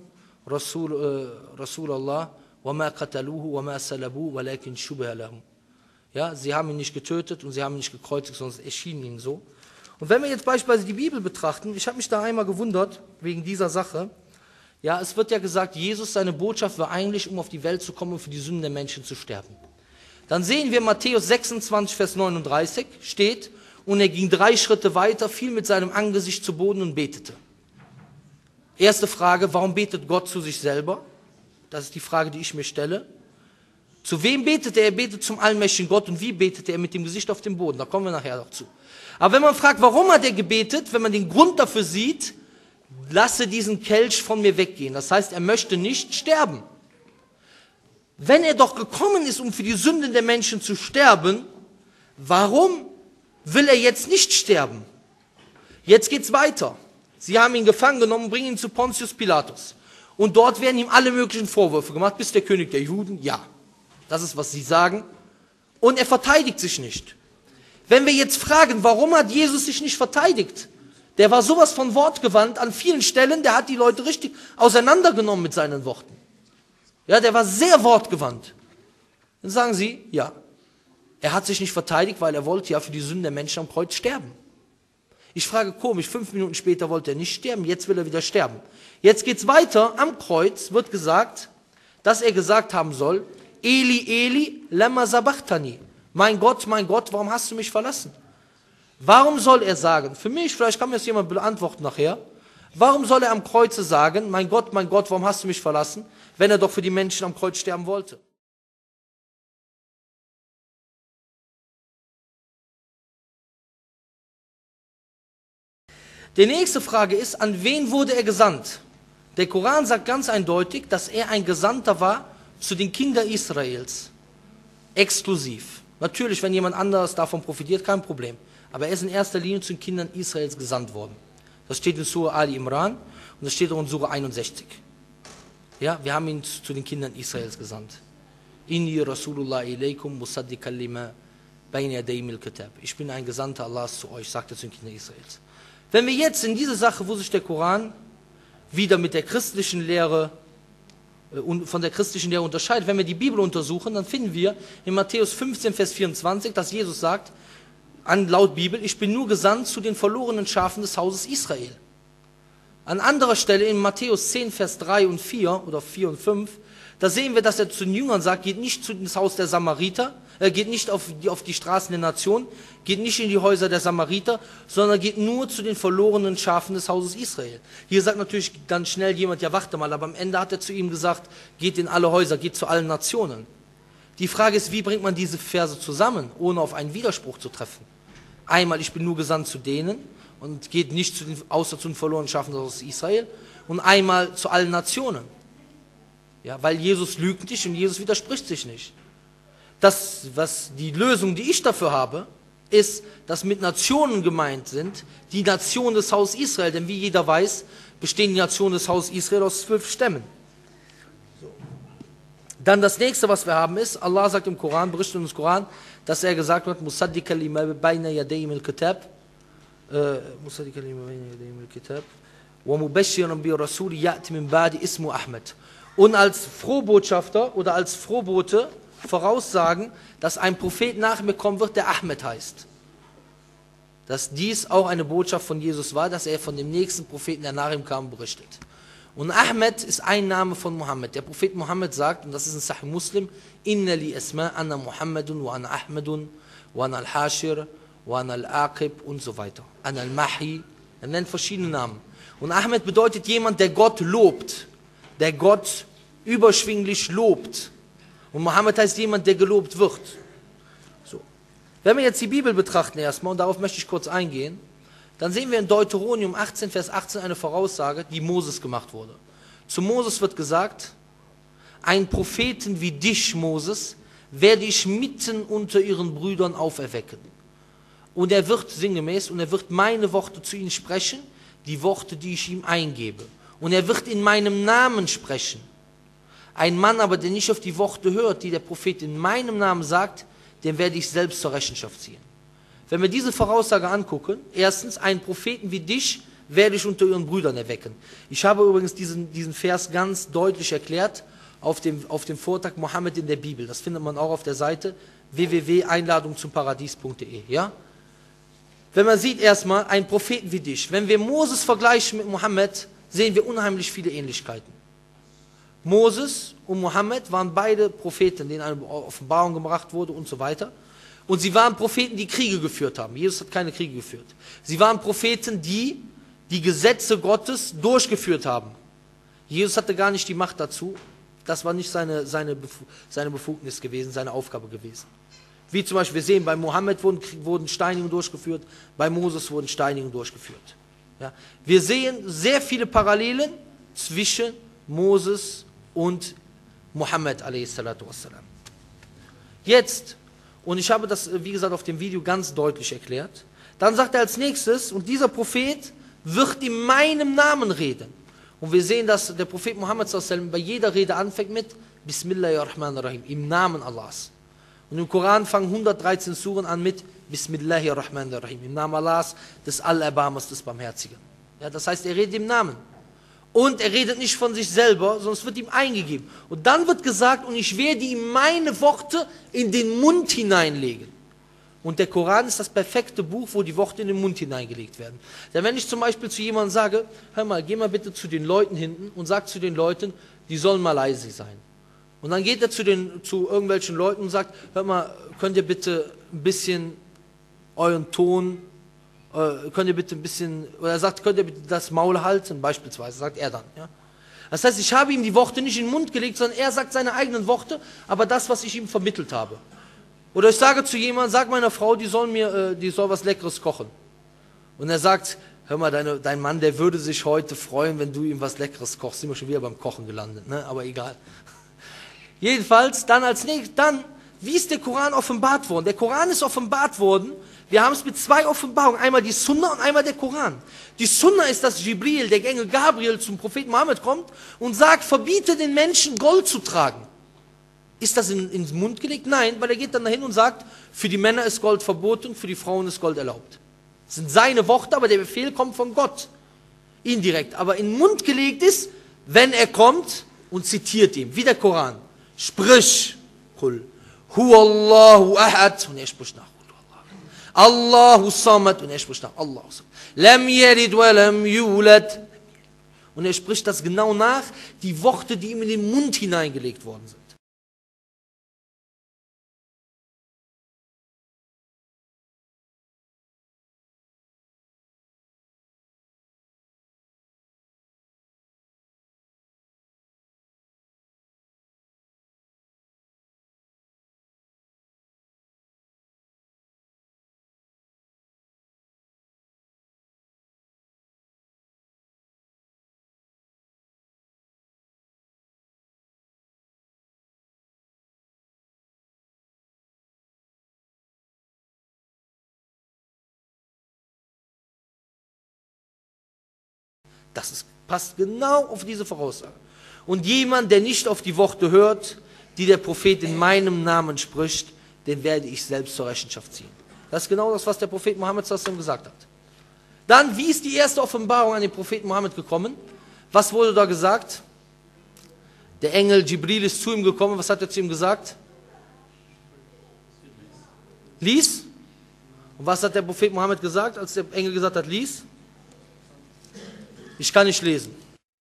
Rasulallah wa ma qataluhu wa ma salabuhu walakin shubha lahum. Ja, sie haben ihn nicht getötet und sie haben ihn nicht gekreuzigt, sondern es erschien ihnen so. Und wenn wir jetzt beispielsweise die Bibel betrachten, ich habe mich da einmal gewundert wegen dieser Sache. Ja, es wird ja gesagt, Jesus, seine Botschaft war eigentlich, um auf die Welt zu kommen und für die Sünden der Menschen zu sterben. Dann sehen wir Matthäus 26, Vers 39, steht, und er ging 3 Schritte weiter, fiel mit seinem Angesicht zu Boden und betete. Erste Frage, warum betet Gott zu sich selber? Das ist die Frage, die ich mir stelle. Zu wem betet er? Er betet zum allmächtigen Gott. Und wie betet er? Mit dem Gesicht auf dem Boden. Da kommen wir nachher noch zu. Aber wenn man fragt, warum hat er gebetet, wenn man den Grund dafür sieht, lasse diesen Kelch von mir weggehen. Das heißt, er möchte nicht sterben. Wenn er doch gekommen ist, um für die Sünden der Menschen zu sterben, warum will er jetzt nicht sterben? Jetzt geht's weiter. Sie haben ihn gefangen genommen und bringen ihn zu Pontius Pilatus. Und dort werden ihm alle möglichen Vorwürfe gemacht. Bist der König der Juden? Ja. Das ist, was sie sagen. Und er verteidigt sich nicht. Wenn wir jetzt fragen, warum hat Jesus sich nicht verteidigt? Der war sowas von wortgewandt an vielen Stellen, der hat die Leute richtig auseinandergenommen mit seinen Worten. Ja, der war sehr wortgewandt. Dann sagen sie, ja, er hat sich nicht verteidigt, weil er wollte ja für die Sünden der Menschen am Kreuz sterben. Ich frage komisch, 5 Minuten später wollte er nicht sterben, jetzt will er wieder sterben. Jetzt geht's weiter, am Kreuz wird gesagt, dass er gesagt haben soll, Eli, Eli, lama sabachthani. Mein Gott, warum hast du mich verlassen? Warum soll er sagen, für mich, vielleicht kann mir das jemand beantworten nachher, warum soll er am Kreuze sagen, mein Gott, warum hast du mich verlassen, wenn er doch für die Menschen am Kreuz sterben wollte? Die nächste Frage ist, an wen wurde er gesandt? Der Koran sagt ganz eindeutig, dass er ein Gesandter war zu den Kindern Israels. Exklusiv. Natürlich, wenn jemand anderes davon profitiert, kein Problem. Aber er ist in erster Linie zu den Kindern Israels gesandt worden. Das steht in Surah Ali Imran und das steht auch in Surah 61. Ja, wir haben ihn zu den Kindern Israels gesandt. Inni Rasulullah ilaykum musaddiqan lima bayna yaday mil kitab. Ich bin ein Gesandter Allahs zu euch, sagt er zu den Kindern Israels. Wenn wir jetzt in diese Sache, wo sich der Koran wieder mit der christlichen Lehre von der christlichen Lehre unterscheidet, wenn wir die Bibel untersuchen, dann finden wir in Matthäus 15, Vers 24, dass Jesus sagt, laut Bibel, ich bin nur gesandt zu den verlorenen Schafen des Hauses Israel. An anderer Stelle in Matthäus 10, Vers 3 und 4 oder 4 und 5, da sehen wir, dass er zu den Jüngern sagt, geht nicht ins Haus der Samariter, geht nicht auf die Straßen der Nation, geht nicht in die Häuser der Samariter, sondern geht nur zu den verlorenen Schafen des Hauses Israel. Hier sagt natürlich dann schnell jemand, ja warte mal, aber am Ende hat er zu ihm gesagt, geht in alle Häuser, geht zu allen Nationen. Die Frage ist, wie bringt man diese Verse zusammen, ohne auf einen Widerspruch zu treffen? Einmal, ich bin nur gesandt zu denen und geht nicht außer zu den verlorenen Schafen des Hauses Israel, und einmal zu allen Nationen. Ja, weil Jesus lügt nicht und Jesus widerspricht sich nicht. Die Lösung, die ich dafür habe, ist, dass mit Nationen gemeint sind, die Nationen des Hauses Israel. Denn wie jeder weiß, bestehen die Nationen des Hauses Israel aus 12 Stämmen. So. Dann das nächste, was wir haben, ist, Allah sagt im Koran, berichtet uns im Koran, dass er gesagt hat, Musaddiqan lima bayna yaday mil kitab, Musaddiqan lima bayna yaday mil kitab, wa mubashiran bi rasuli ya'ti min ba'di ismu Ahmed. Und als Frohbotschafter oder als Frohbote voraussagen, dass ein Prophet nach mir kommen wird, der Ahmed heißt. Dass dies auch eine Botschaft von Jesus war, dass er von dem nächsten Propheten, der nach ihm kam, berichtet. Und Ahmed ist ein Name von Mohammed. Der Prophet Mohammed sagt, und das ist in Sahih Muslim, Inna li asma anna Muhammadun wa anna Ahmedun wa anna al-Hashir wa anna al-Aqib und so weiter. Anna al-Mahi. Er nennt verschiedene Namen. Und Ahmed bedeutet jemand, der Gott lobt. Der Gott überschwinglich lobt. Und Mohammed heißt jemand, der gelobt wird. So. Wenn wir jetzt die Bibel betrachten erstmal, und darauf möchte ich kurz eingehen, dann sehen wir in Deuteronomium 18, Vers 18 eine Voraussage, die Moses gemacht wurde. Zu Moses wird gesagt, einen Propheten wie dich, Moses, werde ich mitten unter ihren Brüdern auferwecken. Und er wird, sinngemäß, und er wird meine Worte zu ihnen sprechen, die Worte, die ich ihm eingebe. Und er wird in meinem Namen sprechen. Ein Mann aber, der nicht auf die Worte hört, die der Prophet in meinem Namen sagt, den werde ich selbst zur Rechenschaft ziehen. Wenn wir diese Voraussage angucken, erstens, einen Propheten wie dich werde ich unter ihren Brüdern erwecken. Ich habe übrigens diesen Vers ganz deutlich erklärt auf dem Vortrag Mohammed in der Bibel. Das findet man auch auf der Seite www.einladungzumparadies.de. Ja? Wenn man sieht erstmal, einen Propheten wie dich. Wenn wir Moses vergleichen mit Mohammed, sehen wir unheimlich viele Ähnlichkeiten. Moses und Mohammed waren beide Propheten, denen eine Offenbarung gebracht wurde und so weiter. Und sie waren Propheten, die Kriege geführt haben. Jesus hat keine Kriege geführt. Sie waren Propheten, die die Gesetze Gottes durchgeführt haben. Jesus hatte gar nicht die Macht dazu. Das war nicht seine Befugnis gewesen, seine Aufgabe gewesen. Wie zum Beispiel, wir sehen, bei Mohammed wurden Steinigungen durchgeführt, bei Moses wurden Steinigungen durchgeführt. Ja. Wir sehen sehr viele Parallelen zwischen Moses und Mohammed a.s. Jetzt, und ich habe das, wie gesagt, auf dem Video ganz deutlich erklärt, dann sagt er als nächstes, und dieser Prophet wird in meinem Namen reden. Und wir sehen, dass der Prophet Muhammad bei jeder Rede anfängt mit Bismillahirrahmanirrahim, im Namen Allahs. Und im Koran fangen 113 Suren an mit Bismillahirrahmanirrahim, im Namen Allahs, des Allerbarmers, des Barmherzigen. Ja, das heißt, er redet im Namen. Und er redet nicht von sich selber, sondern es wird ihm eingegeben. Und dann wird gesagt, und ich werde ihm meine Worte in den Mund hineinlegen. Und der Koran ist das perfekte Buch, wo die Worte in den Mund hineingelegt werden. Denn wenn ich zum Beispiel zu jemandem sage, hör mal, geh mal bitte zu den Leuten hinten und sag zu den Leuten, die sollen mal leise sein. Und dann geht er zu irgendwelchen Leuten und sagt, hör mal, könnt ihr bitte ein bisschen euren Ton, könnt ihr bitte ein bisschen, oder er sagt, könnt ihr bitte das Maul halten, beispielsweise, sagt er dann. Ja? Das heißt, ich habe ihm die Worte nicht in den Mund gelegt, sondern er sagt seine eigenen Worte, aber das, was ich ihm vermittelt habe. Oder ich sage zu jemandem, sag meiner Frau, die soll was Leckeres kochen. Und er sagt, hör mal, dein Mann, der würde sich heute freuen, wenn du ihm was Leckeres kochst. Sind wir schon wieder beim Kochen gelandet, ne? Aber egal. Jedenfalls, dann als nächstes, wie ist der Koran offenbart worden? Der Koran ist offenbart worden, wir haben es mit zwei Offenbarungen, einmal die Sunna und einmal der Koran. Die Sunna ist, dass Jibril, der Engel Gabriel, zum Propheten Mohammed kommt und sagt, verbiete den Menschen Gold zu tragen. Ist das in den Mund gelegt? Nein, weil er geht dann dahin und sagt, für die Männer ist Gold verboten, für die Frauen ist Gold erlaubt. Das sind seine Worte, aber der Befehl kommt von Gott. Indirekt. Aber in den Mund gelegt ist, wenn er kommt und zitiert ihm, wie der Koran. Sprich, Qul, Huwallahu ahad, und er spricht nach. Allahu samad, und er spricht nach. Allahu samad. Lam yalid wa lam yulad. Und er spricht das genau nach, die Worte, die ihm in den Mund hineingelegt worden sind. Passt genau auf diese Voraussage. Und jemand, der nicht auf die Worte hört, die der Prophet in meinem Namen spricht, den werde ich selbst zur Rechenschaft ziehen. Das ist genau das, was der Prophet Mohammed gesagt hat. Dann, wie ist die erste Offenbarung an den Propheten Mohammed gekommen? Was wurde da gesagt? Der Engel Jibril ist zu ihm gekommen. Was hat er zu ihm gesagt? Lies. Und was hat der Prophet Mohammed gesagt, als der Engel gesagt hat, lies? Ich kann nicht lesen.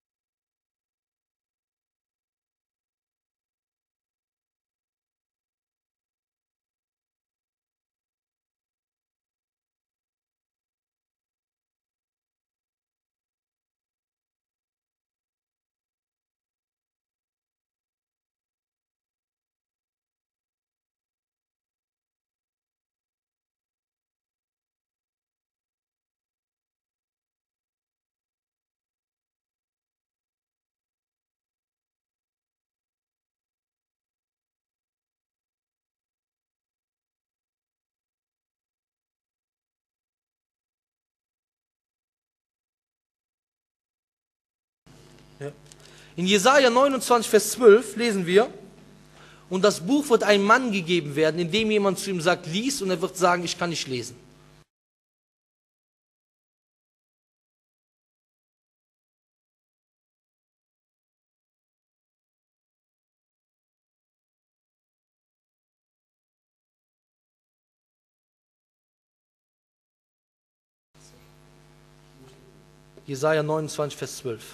In Jesaja 29, Vers 12 lesen wir, und das Buch wird einem Mann gegeben werden, indem jemand zu ihm sagt, lies, und er wird sagen, ich kann nicht lesen. Jesaja 29, Vers 12.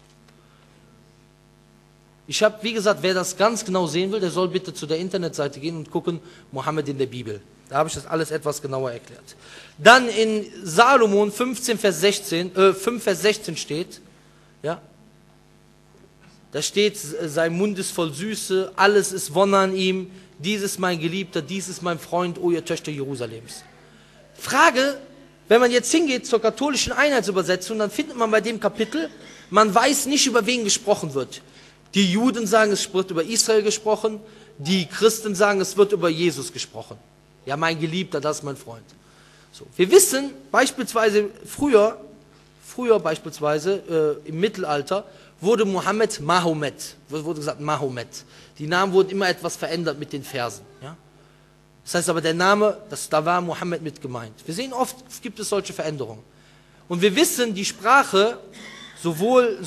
Ich habe, wie gesagt, wer das ganz genau sehen will, der soll bitte zu der Internetseite gehen und gucken, Mohammed in der Bibel. Da habe ich das alles etwas genauer erklärt. Dann in Salomon 5, Vers 16 steht, ja, da steht, sein Mund ist voll Süße, alles ist Wonne an ihm, dies ist mein Geliebter, dies ist mein Freund, o ihr Töchter Jerusalems. Frage, wenn man jetzt hingeht zur katholischen Einheitsübersetzung, dann findet man bei dem Kapitel, man weiß nicht, über wen gesprochen wird. Die Juden sagen, es wird über Israel gesprochen, die Christen sagen, es wird über Jesus gesprochen. Ja, mein Geliebter, das ist mein Freund. So, wir wissen beispielsweise, früher beispielsweise im Mittelalter, wurde Mohammed Mahomet, wurde gesagt Mahomet. Die Namen wurden immer etwas verändert mit den Versen. Ja? Das heißt aber, der Name, da war Mohammed mit gemeint. Wir sehen oft, gibt es solche Veränderungen. Und wir wissen, die Sprache, sowohl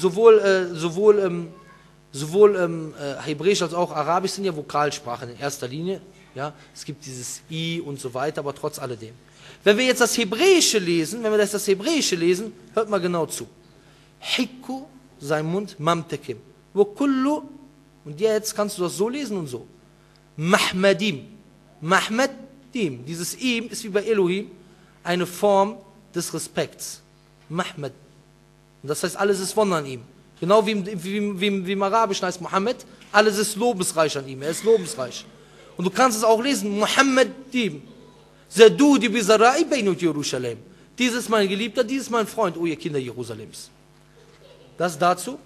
Hebräisch als auch Arabisch sind ja Vokalsprachen in erster Linie. Ja? Es gibt dieses I und so weiter, aber trotz alledem. Wenn wir jetzt das Hebräische lesen, hört mal genau zu. Hikku, sein Mund, Mamtekim. Wo kullu, und jetzt kannst du das so lesen und so. Mahmadim. Mahmadim. Dieses Im ist wie bei Elohim eine Form des Respekts. Mahmad. Und das heißt, alles ist Wonne an ihm. Genau wie im Arabischen heißt Mohammed, alles ist lobensreich an ihm, er ist lobensreich. Und du kannst es auch lesen, Muhammadim, Zadudi bizarai beinut Jerusalem. Dies ist mein Geliebter, dies ist mein Freund, o ihr Kinder Jerusalems. Das dazu.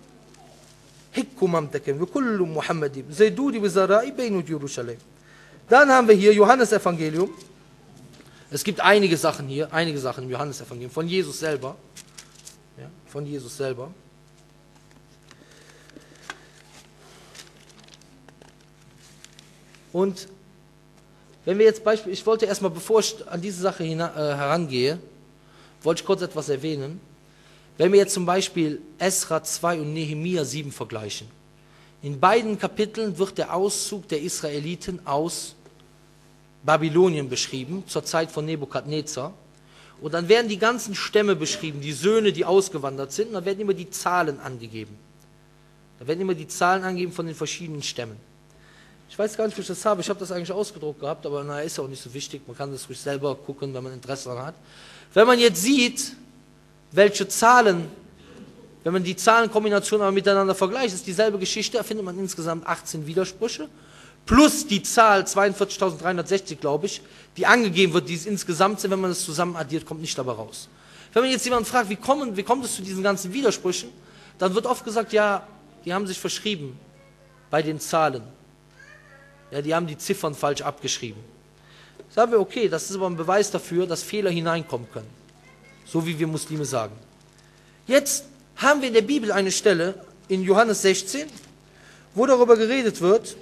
Dann haben wir hier Johannesevangelium. Es gibt einige Sachen im Johannesevangelium, von Jesus selber. Ja, von Jesus selber. Und wenn wir jetzt beispielsweise, ich wollte erstmal, bevor ich an diese Sache herangehe, wollte ich kurz etwas erwähnen. Wenn wir jetzt zum Beispiel Esra 2 und Nehemia 7 vergleichen. In beiden Kapiteln wird der Auszug der Israeliten aus Babylonien beschrieben, zur Zeit von Nebukadnezar. Und dann werden die ganzen Stämme beschrieben, die Söhne, die ausgewandert sind, und dann werden immer die Zahlen angegeben. Da werden immer die Zahlen angegeben von den verschiedenen Stämmen. Ich weiß gar nicht, wie ich das habe. Ich habe das eigentlich ausgedruckt gehabt, aber naja, ist ja auch nicht so wichtig. Man kann das ruhig selber gucken, wenn man Interesse daran hat. Wenn man jetzt sieht, welche Zahlen, wenn man die Zahlenkombinationen aber miteinander vergleicht, ist dieselbe Geschichte, da findet man insgesamt 18 Widersprüche, plus die Zahl 42.360, glaube ich, die angegeben wird, die es insgesamt sind, wenn man das zusammen addiert, kommt nicht dabei raus. Wenn man jetzt jemanden fragt, wie kommt es zu diesen ganzen Widersprüchen, dann wird oft gesagt, ja, die haben sich verschrieben bei den Zahlen. Ja, die haben die Ziffern falsch abgeschrieben. Sagen wir, okay, das ist aber ein Beweis dafür, dass Fehler hineinkommen können. So wie wir Muslime sagen. Jetzt haben wir in der Bibel eine Stelle, in Johannes 16, wo darüber geredet wird,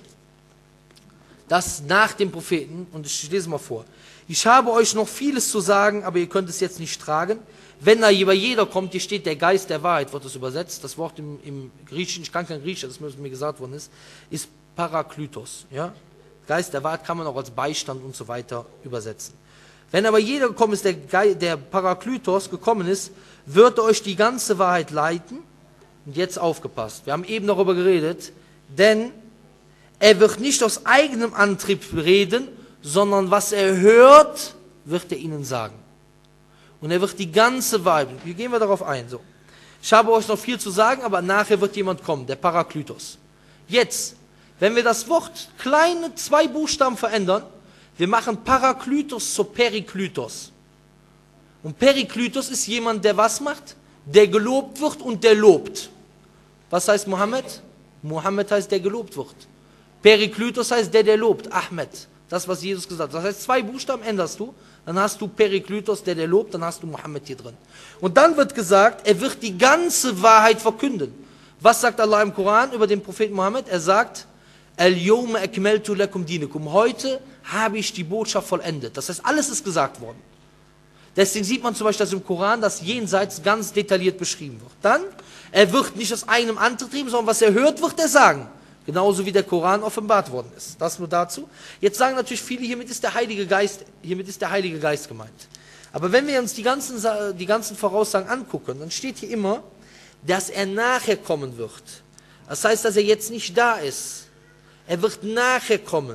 dass nach dem Propheten, und ich lese mal vor, ich habe euch noch vieles zu sagen, aber ihr könnt es jetzt nicht tragen. Wenn da jeder kommt, hier steht der Geist der Wahrheit, wird das übersetzt. Das Wort im Griechischen, ich kann kein Griechisch, das mir gesagt worden ist Parakletos. Ja? Geist der Wahrheit kann man auch als Beistand und so weiter übersetzen. Wenn aber jeder gekommen ist, der Parakletos gekommen ist, wird euch die ganze Wahrheit leiten. Und jetzt aufgepasst, wir haben eben darüber geredet, denn er wird nicht aus eigenem Antrieb reden, sondern was er hört, wird er ihnen sagen. Und er wird die ganze Wahrheit, wie gehen wir darauf ein? So. Ich habe euch noch viel zu sagen, aber nachher wird jemand kommen, der Parakletos. Jetzt, wenn wir das Wort kleine 2 Buchstaben verändern, wir machen Parakletos zu Perikletos. Und Perikletos ist jemand, der was macht? Der gelobt wird und der lobt. Was heißt Mohammed? Mohammed heißt, der gelobt wird. Perikletos heißt, der lobt. Ahmed. Das, was Jesus gesagt hat. Das heißt, 2 Buchstaben änderst du, dann hast du Perikletos, der lobt, dann hast du Mohammed hier drin. Und dann wird gesagt, er wird die ganze Wahrheit verkünden. Was sagt Allah im Koran über den Propheten Mohammed? Er sagt, Al-Yawma akmaltu lakum dinakum. Heute habe ich die Botschaft vollendet. Das heißt, alles ist gesagt worden. Deswegen sieht man zum Beispiel, dass im Koran das Jenseits ganz detailliert beschrieben wird. Dann, er wird nicht aus einem angetrieben, sondern was er hört, wird er sagen. Genauso wie der Koran offenbart worden ist. Das nur dazu. Jetzt sagen natürlich viele, hiermit ist der Heilige Geist gemeint. Aber wenn wir uns die ganzen Voraussagen angucken, dann steht hier immer, dass er nachher kommen wird. Das heißt, dass er jetzt nicht da ist. Er wird nachher kommen.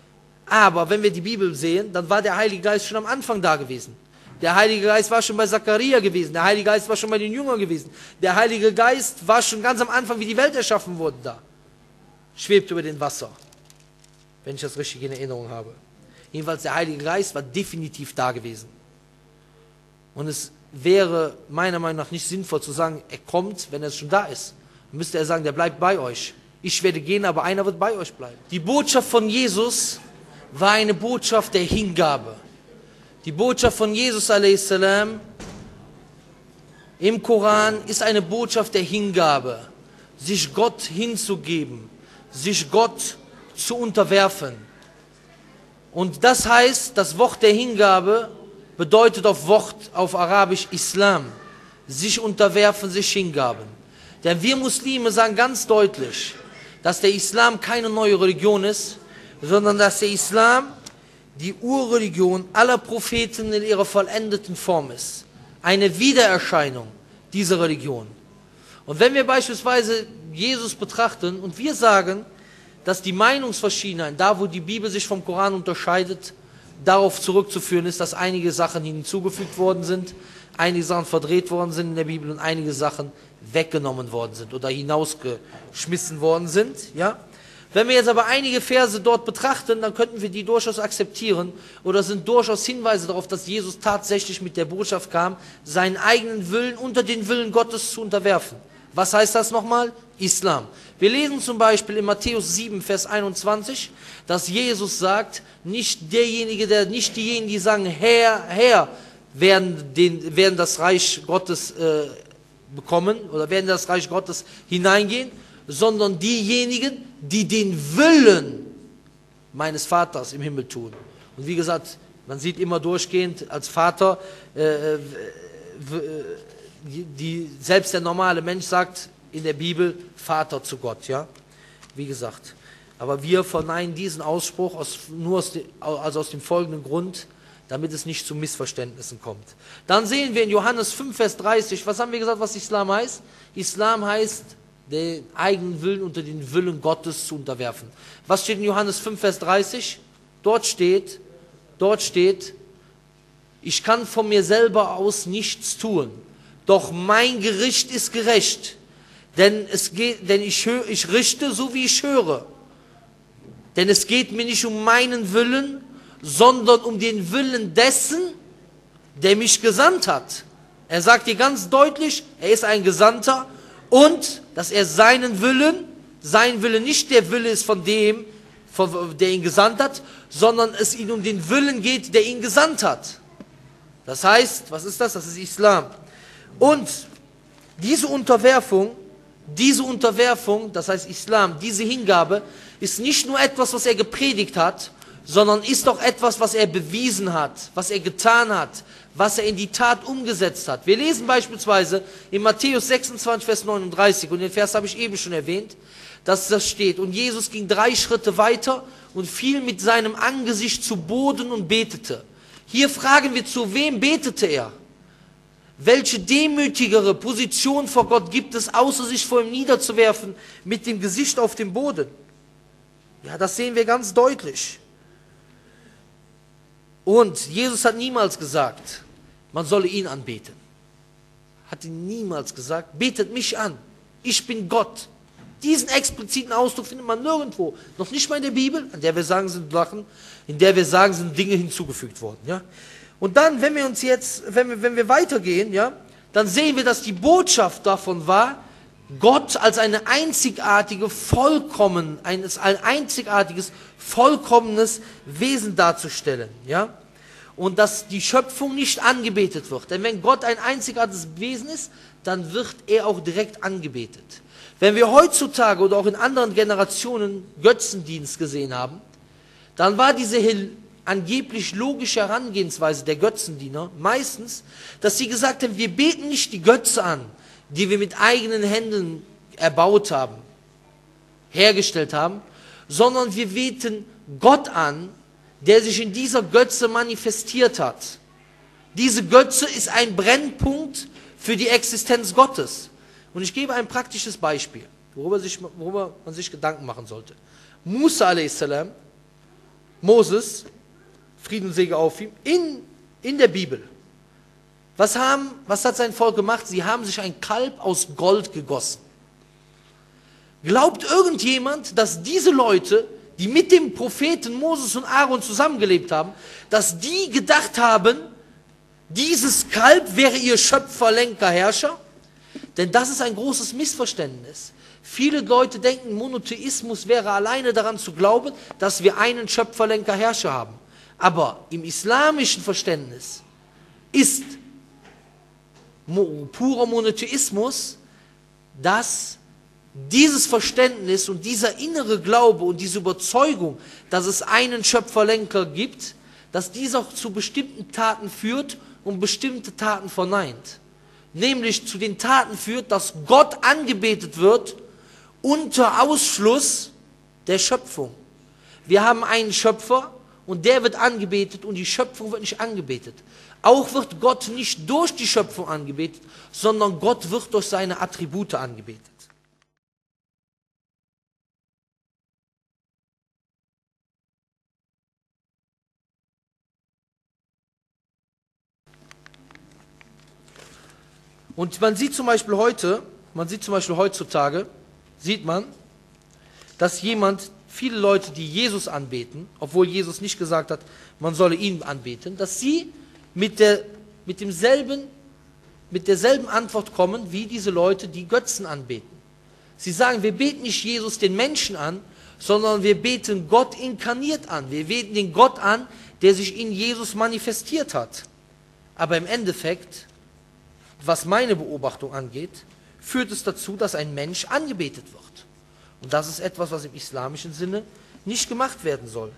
Aber wenn wir die Bibel sehen, dann war der Heilige Geist schon am Anfang da gewesen. Der Heilige Geist war schon bei Zachariah gewesen. Der Heilige Geist war schon bei den Jüngern gewesen. Der Heilige Geist war schon ganz am Anfang, wie die Welt erschaffen wurde, da. Schwebt über dem Wasser. Wenn ich das richtig in Erinnerung habe. Jedenfalls der Heilige Geist war definitiv da gewesen. Und es wäre meiner Meinung nach nicht sinnvoll zu sagen, er kommt, wenn er schon da ist. Dann müsste er sagen, der bleibt bei euch. Ich werde gehen, aber einer wird bei euch bleiben. Die Botschaft von Jesus war eine Botschaft der Hingabe. Die Botschaft von Jesus a.s. im Koran ist eine Botschaft der Hingabe. Sich Gott hinzugeben. Sich Gott zu unterwerfen. Und das heißt, das Wort der Hingabe bedeutet auf Arabisch Islam. Sich unterwerfen, sich hingaben. Denn wir Muslime sagen ganz deutlich, dass der Islam keine neue Religion ist, sondern dass der Islam die Urreligion aller Propheten in ihrer vollendeten Form ist. Eine Wiedererscheinung dieser Religion. Und wenn wir beispielsweise Jesus betrachten und wir sagen, dass die Meinungsverschiedenheit, da wo die Bibel sich vom Koran unterscheidet, darauf zurückzuführen ist, dass einige Sachen hinzugefügt worden sind, einige Sachen verdreht worden sind in der Bibel und einige Sachen weggenommen worden sind oder hinausgeschmissen worden sind. Ja? Wenn wir jetzt aber einige Verse dort betrachten, dann könnten wir die durchaus akzeptieren oder sind durchaus Hinweise darauf, dass Jesus tatsächlich mit der Botschaft kam, seinen eigenen Willen unter den Willen Gottes zu unterwerfen. Was heißt das nochmal? Islam. Wir lesen zum Beispiel in Matthäus 7, Vers 21, dass Jesus sagt, nicht diejenigen, die sagen, Herr, Herr, werden das Reich Gottes bekommen oder werden in das Reich Gottes hineingehen, sondern diejenigen, die den Willen meines Vaters im Himmel tun. Und wie gesagt, man sieht immer durchgehend als Vater, selbst der normale Mensch sagt in der Bibel Vater zu Gott, ja, wie gesagt. Aber wir verneinen diesen Ausspruch aus dem folgenden Grund, damit es nicht zu Missverständnissen kommt. Dann sehen wir in Johannes 5, Vers 30, was haben wir gesagt, was Islam heißt? Islam heißt, den eigenen Willen unter den Willen Gottes zu unterwerfen. Was steht in Johannes 5, Vers 30? Dort steht, ich kann von mir selber aus nichts tun, doch mein Gericht ist gerecht, denn ich richte, so wie ich höre. Denn es geht mir nicht um meinen Willen, sondern um den Willen dessen, der mich gesandt hat. Er sagt hier ganz deutlich, er ist ein Gesandter und dass er sein Wille nicht der Wille ist von dem, der ihn gesandt hat, sondern es ihm um den Willen geht, der ihn gesandt hat. Das heißt, was ist das? Das ist Islam. Und diese Unterwerfung, das heißt Islam, diese Hingabe, ist nicht nur etwas, was er gepredigt hat, sondern ist auch etwas, was er bewiesen hat, was er getan hat, was er in die Tat umgesetzt hat. Wir lesen beispielsweise in Matthäus 26, Vers 39, und den Vers habe ich eben schon erwähnt, dass das steht. Und Jesus ging 3 Schritte weiter und fiel mit seinem Angesicht zu Boden und betete. Hier fragen wir, zu wem betete er? Welche demütigere Position vor Gott gibt es, außer sich vor ihm niederzuwerfen, mit dem Gesicht auf dem Boden? Ja, das sehen wir ganz deutlich. Und Jesus hat niemals gesagt, man solle ihn anbeten. Hat ihn niemals gesagt, betet mich an, ich bin Gott. Diesen expliziten Ausdruck findet man nirgendwo. Noch nicht mal in der Bibel, in der wir sagen, sind Dinge hinzugefügt worden. Ja? Und dann, wenn wir weitergehen, ja, dann sehen wir, dass die Botschaft davon war, Gott als ein einzigartiges, vollkommenes Wesen darzustellen. Ja? Und dass die Schöpfung nicht angebetet wird. Denn wenn Gott ein einzigartiges Wesen ist, dann wird er auch direkt angebetet. Wenn wir heutzutage oder auch in anderen Generationen Götzendienst gesehen haben, dann war diese angeblich logische Herangehensweise der Götzendiener meistens, dass sie gesagt haben, wir beten nicht die Götze an, die wir mit eigenen Händen erbaut haben, hergestellt haben, sondern wir beten Gott an, der sich in dieser Götze manifestiert hat. Diese Götze ist ein Brennpunkt für die Existenz Gottes. Und ich gebe ein praktisches Beispiel, worüber man sich Gedanken machen sollte. Musa a.s., Moses, Frieden und Segen auf ihm, in der Bibel. Was hat sein Volk gemacht? Sie haben sich ein Kalb aus Gold gegossen. Glaubt irgendjemand, dass diese Leute, die mit dem Propheten Moses und Aaron zusammengelebt haben, dass die gedacht haben, dieses Kalb wäre ihr Schöpfer, Lenker, Herrscher? Denn das ist ein großes Missverständnis. Viele Leute denken, Monotheismus wäre alleine daran zu glauben, dass wir einen Schöpfer, Lenker, Herrscher haben. Aber im islamischen Verständnis ist purer Monotheismus, dass dieses Verständnis und dieser innere Glaube und diese Überzeugung, dass es einen Schöpferlenker gibt, dass dies auch zu bestimmten Taten führt und bestimmte Taten verneint. Nämlich zu den Taten führt, dass Gott angebetet wird unter Ausschluss der Schöpfung. Wir haben einen Schöpfer und der wird angebetet und die Schöpfung wird nicht angebetet. Auch wird Gott nicht durch die Schöpfung angebetet, sondern Gott wird durch seine Attribute angebetet. Und man sieht zum Beispiel heutzutage, dass jemand, viele Leute, die Jesus anbeten, obwohl Jesus nicht gesagt hat, man solle ihn anbeten, dass sie mit derselben Antwort kommen, wie diese Leute, die Götzen anbeten. Sie sagen, wir beten nicht Jesus, den Menschen, an, sondern wir beten Gott inkarniert an. Wir beten den Gott an, der sich in Jesus manifestiert hat. Aber im Endeffekt, was meine Beobachtung angeht, führt es dazu, dass ein Mensch angebetet wird. Und das ist etwas, was im islamischen Sinne nicht gemacht werden soll.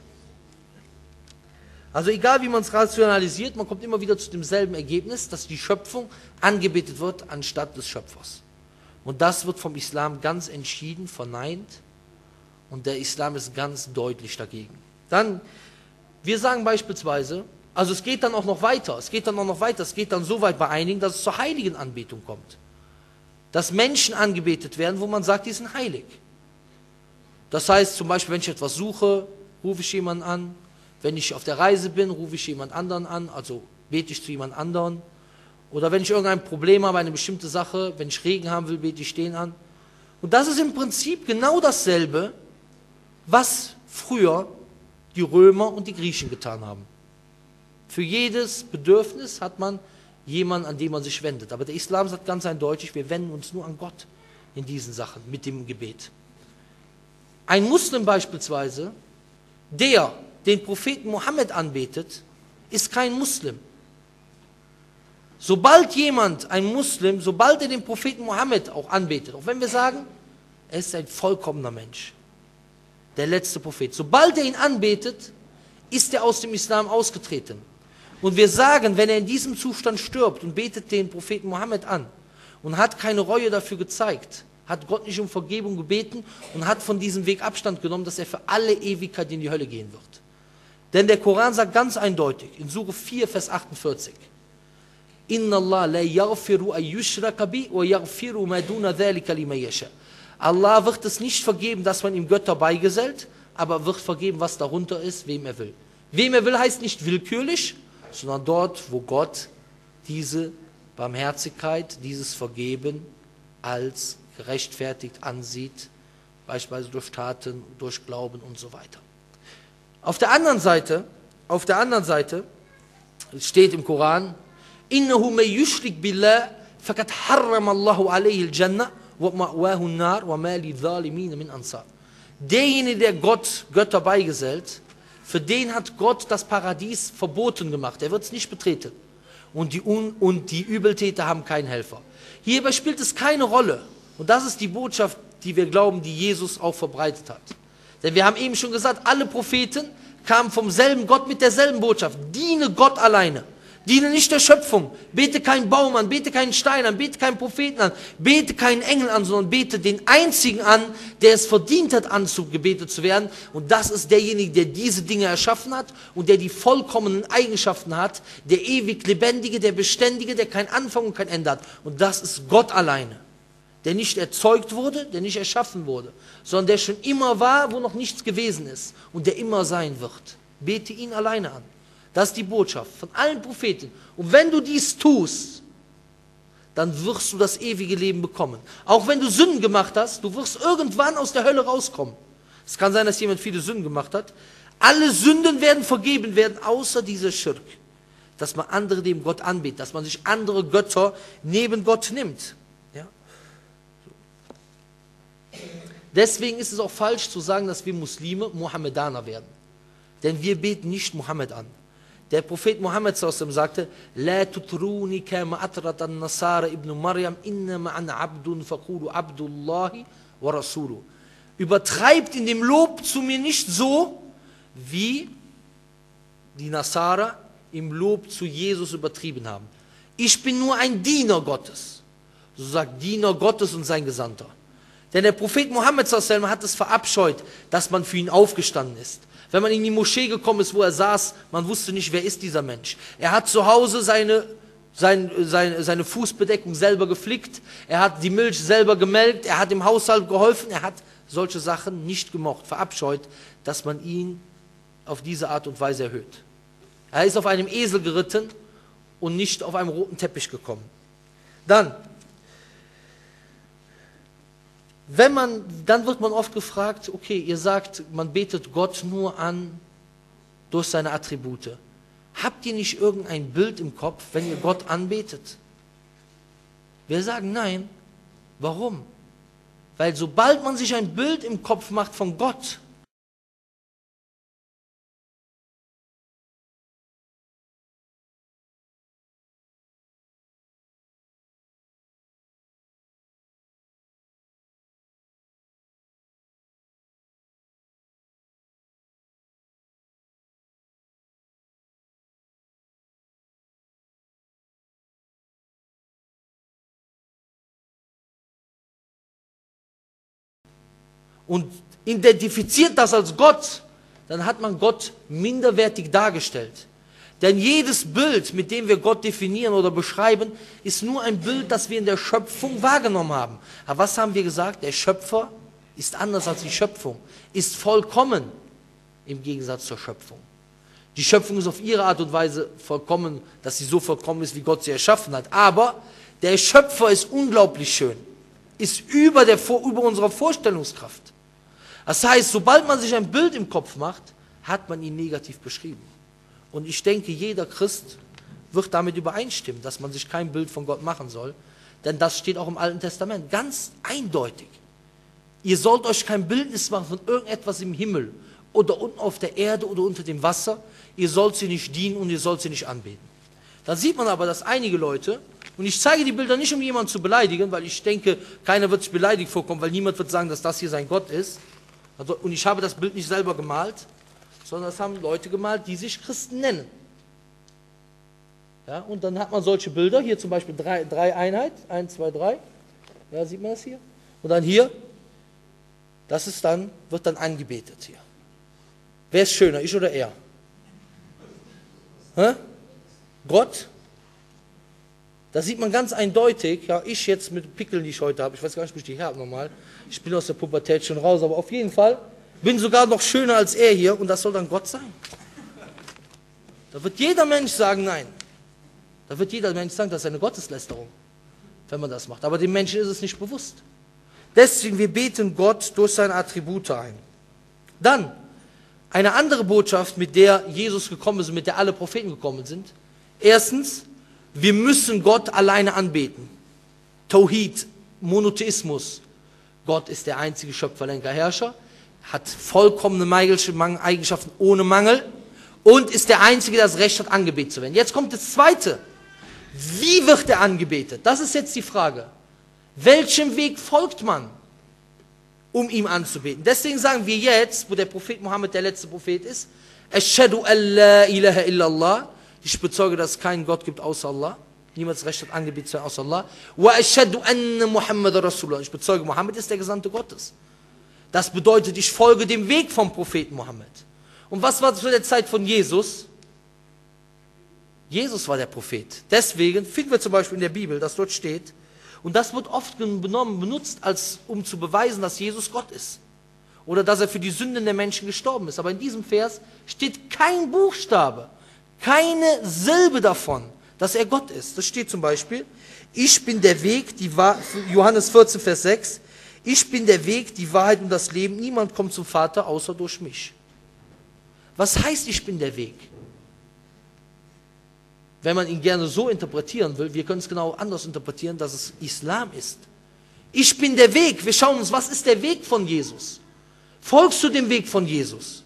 Also egal, wie man es rationalisiert, man kommt immer wieder zu demselben Ergebnis, dass die Schöpfung angebetet wird anstatt des Schöpfers. Und das wird vom Islam ganz entschieden verneint und der Islam ist ganz deutlich dagegen. Dann, wir sagen beispielsweise, also es geht dann auch noch weiter, es geht dann so weit bei einigen, dass es zur heiligen Anbetung kommt. Dass Menschen angebetet werden, wo man sagt, die sind heilig. Das heißt zum Beispiel, wenn ich etwas suche, rufe ich jemanden an. Wenn ich auf der Reise bin, rufe ich jemand anderen an, also bete ich zu jemand anderen. Oder wenn ich irgendein Problem habe, eine bestimmte Sache, wenn ich Regen haben will, bete ich den an. Und das ist im Prinzip genau dasselbe, was früher die Römer und die Griechen getan haben. Für jedes Bedürfnis hat man jemanden, an den man sich wendet. Aber der Islam sagt ganz eindeutig, wir wenden uns nur an Gott in diesen Sachen, mit dem Gebet. Ein Muslim beispielsweise, der den Propheten Mohammed anbetet, ist kein Muslim. Sobald ein Muslim, sobald er den Propheten Mohammed auch anbetet, auch wenn wir sagen, er ist ein vollkommener Mensch, der letzte Prophet, sobald er ihn anbetet, ist er aus dem Islam ausgetreten. Und wir sagen, wenn er in diesem Zustand stirbt und betet den Propheten Mohammed an und hat keine Reue dafür gezeigt, hat Gott nicht um Vergebung gebeten und hat von diesem Weg Abstand genommen, dass er für alle Ewigkeit in die Hölle gehen wird. Denn der Koran sagt ganz eindeutig, in Sure 4, Vers 48, Inna Allah la yaghfiru an yushraka bi wa yaghfiru ma duna dhalika liman yasha. Allah wird es nicht vergeben, dass man ihm Götter beigesellt, aber wird vergeben, was darunter ist, wem er will. Wem er will heißt nicht willkürlich, sondern dort, wo Gott diese Barmherzigkeit, dieses Vergeben als gerechtfertigt ansieht, beispielsweise durch Taten, durch Glauben und so weiter. Auf der anderen Seite steht im Koran, Innahu man yushrik billah faqad harrama Allahu alayhi al-jannah wa ma'wahu an-nar wa ma lidh-dhalimin min ansar. Derjenige, der Gott Götter beigesellt, für den hat Gott das Paradies verboten gemacht. Er wird es nicht betreten. Und die Übeltäter haben keinen Helfer. Hierbei spielt es keine Rolle. Und das ist die Botschaft, die wir glauben, die Jesus auch verbreitet hat. Denn wir haben eben schon gesagt, alle Propheten kamen vom selben Gott mit derselben Botschaft. Diene Gott alleine. Diene nicht der Schöpfung. Bete keinen Baum an, bete keinen Stein an, bete keinen Propheten an, bete keinen Engel an, sondern bete den einzigen an, der es verdient hat, angebetet zu werden. Und das ist derjenige, der diese Dinge erschaffen hat und der die vollkommenen Eigenschaften hat, der ewig Lebendige, der Beständige, der keinen Anfang und kein Ende hat. Und das ist Gott alleine. Der nicht erzeugt wurde, der nicht erschaffen wurde, sondern der schon immer war, wo noch nichts gewesen ist und der immer sein wird. Bete ihn alleine an. Das ist die Botschaft von allen Propheten. Und wenn du dies tust, dann wirst du das ewige Leben bekommen. Auch wenn du Sünden gemacht hast, du wirst irgendwann aus der Hölle rauskommen. Es kann sein, dass jemand viele Sünden gemacht hat. Alle Sünden werden vergeben werden, außer dieser Schirk. Dass man andere neben Gott anbetet, dass man sich andere Götter neben Gott nimmt. Ja? Deswegen ist es auch falsch zu sagen, dass wir Muslime Mohammedaner werden. Denn wir beten nicht Mohammed an. Der Prophet Mohammed sagte, La tutruni kama atrat an-Nasara ibn Maryam innama ana abdun faqulu abdullahi wa rasuluh. Übertreibt in dem Lob zu mir nicht so, wie die Nasara im Lob zu Jesus übertrieben haben. Ich bin nur ein Diener Gottes. So sagt Diener Gottes und sein Gesandter. Denn der Prophet Mohammed hat es verabscheut, dass man für ihn aufgestanden ist. Wenn man in die Moschee gekommen ist, wo er saß, man wusste nicht, wer ist dieser Mensch. Er hat zu Hause seine Fußbedeckung selber geflickt, er hat die Milch selber gemelkt, er hat im Haushalt geholfen, er hat solche Sachen nicht gemocht, verabscheut, dass man ihn auf diese Art und Weise erhöht. Er ist auf einem Esel geritten und nicht auf einem roten Teppich gekommen. Dann, Dann wird man oft gefragt, okay, ihr sagt, man betet Gott nur an durch seine Attribute. Habt ihr nicht irgendein Bild im Kopf, wenn ihr Gott anbetet? Wir sagen nein. Warum? Weil sobald man sich ein Bild im Kopf macht von Gott, und identifiziert das als Gott, dann hat man Gott minderwertig dargestellt. Denn jedes Bild, mit dem wir Gott definieren oder beschreiben, ist nur ein Bild, das wir in der Schöpfung wahrgenommen haben. Aber was haben wir gesagt? Der Schöpfer ist anders als die Schöpfung, ist vollkommen im Gegensatz zur Schöpfung. Die Schöpfung ist auf ihre Art und Weise vollkommen, dass sie so vollkommen ist, wie Gott sie erschaffen hat. Aber der Schöpfer ist unglaublich schön, ist über unserer Vorstellungskraft. Das heißt, sobald man sich ein Bild im Kopf macht, hat man ihn negativ beschrieben. Und ich denke, jeder Christ wird damit übereinstimmen, dass man sich kein Bild von Gott machen soll. Denn das steht auch im Alten Testament, ganz eindeutig. Ihr sollt euch kein Bildnis machen von irgendetwas im Himmel oder unten auf der Erde oder unter dem Wasser. Ihr sollt sie nicht dienen und ihr sollt sie nicht anbeten. Dann sieht man aber, dass einige Leute, und ich zeige die Bilder nicht, um jemanden zu beleidigen, weil ich denke, keiner wird sich beleidigt vorkommen, weil niemand wird sagen, dass das hier sein Gott ist. Und ich habe das Bild nicht selber gemalt, sondern das haben Leute gemalt, die sich Christen nennen. Ja, und dann hat man solche Bilder, hier zum Beispiel drei Einheit, 1, 2, 3, ja, sieht man das hier? Und dann hier, wird dann angebetet hier. Wer ist schöner, ich oder er? Hä? Gott? Da sieht man ganz eindeutig, ja, ich jetzt mit Pickeln, die ich heute habe, ich weiß gar nicht, wie ich die her habe nochmal, ich bin aus der Pubertät schon raus, aber auf jeden Fall bin sogar noch schöner als er hier und das soll dann Gott sein. Da wird jeder Mensch sagen, nein. Da wird jeder Mensch sagen, das ist eine Gotteslästerung, wenn man das macht. Aber dem Menschen ist es nicht bewusst. Deswegen, wir beten Gott durch seine Attribute ein. Dann, eine andere Botschaft, mit der Jesus gekommen ist und mit der alle Propheten gekommen sind. Erstens, wir müssen Gott alleine anbeten. Tauhid, Monotheismus. Gott ist der einzige Schöpfer, Lenker, Herrscher, hat vollkommene Eigenschaften ohne Mangel und ist der Einzige, der das Recht hat, angebetet zu werden. Jetzt kommt das Zweite. Wie wird er angebetet? Das ist jetzt die Frage. Welchem Weg folgt man, um ihm anzubeten? Deswegen sagen wir jetzt, wo der Prophet Mohammed der letzte Prophet ist, Ashhadu an la ilaha illallah, ich bezeuge, dass es keinen Gott gibt außer Allah, niemand das Recht hat, angebetet zu werden außer Allah, wa ashhadu anna Muhammad Rasulullah, ich bezeuge, Mohammed ist der Gesandte Gottes. Das bedeutet, ich folge dem Weg vom Propheten Mohammed. Und was war zu der Zeit von Jesus? Jesus war der Prophet. Deswegen finden wir zum Beispiel in der Bibel, dass dort steht, und das wird oft benutzt, um zu beweisen, dass Jesus Gott ist. Oder dass er für die Sünden der Menschen gestorben ist. Aber in diesem Vers steht kein Buchstabe, keine Silbe davon, dass er Gott ist. Das steht zum Beispiel, ich bin der Weg, Johannes 14, Vers 6, ich bin der Weg, die Wahrheit und das Leben, niemand kommt zum Vater, außer durch mich. Was heißt, ich bin der Weg? Wenn man ihn gerne so interpretieren will, wir können es genau anders interpretieren, dass es Islam ist. Ich bin der Weg. Wir schauen uns, was ist der Weg von Jesus? Folgst du dem Weg von Jesus?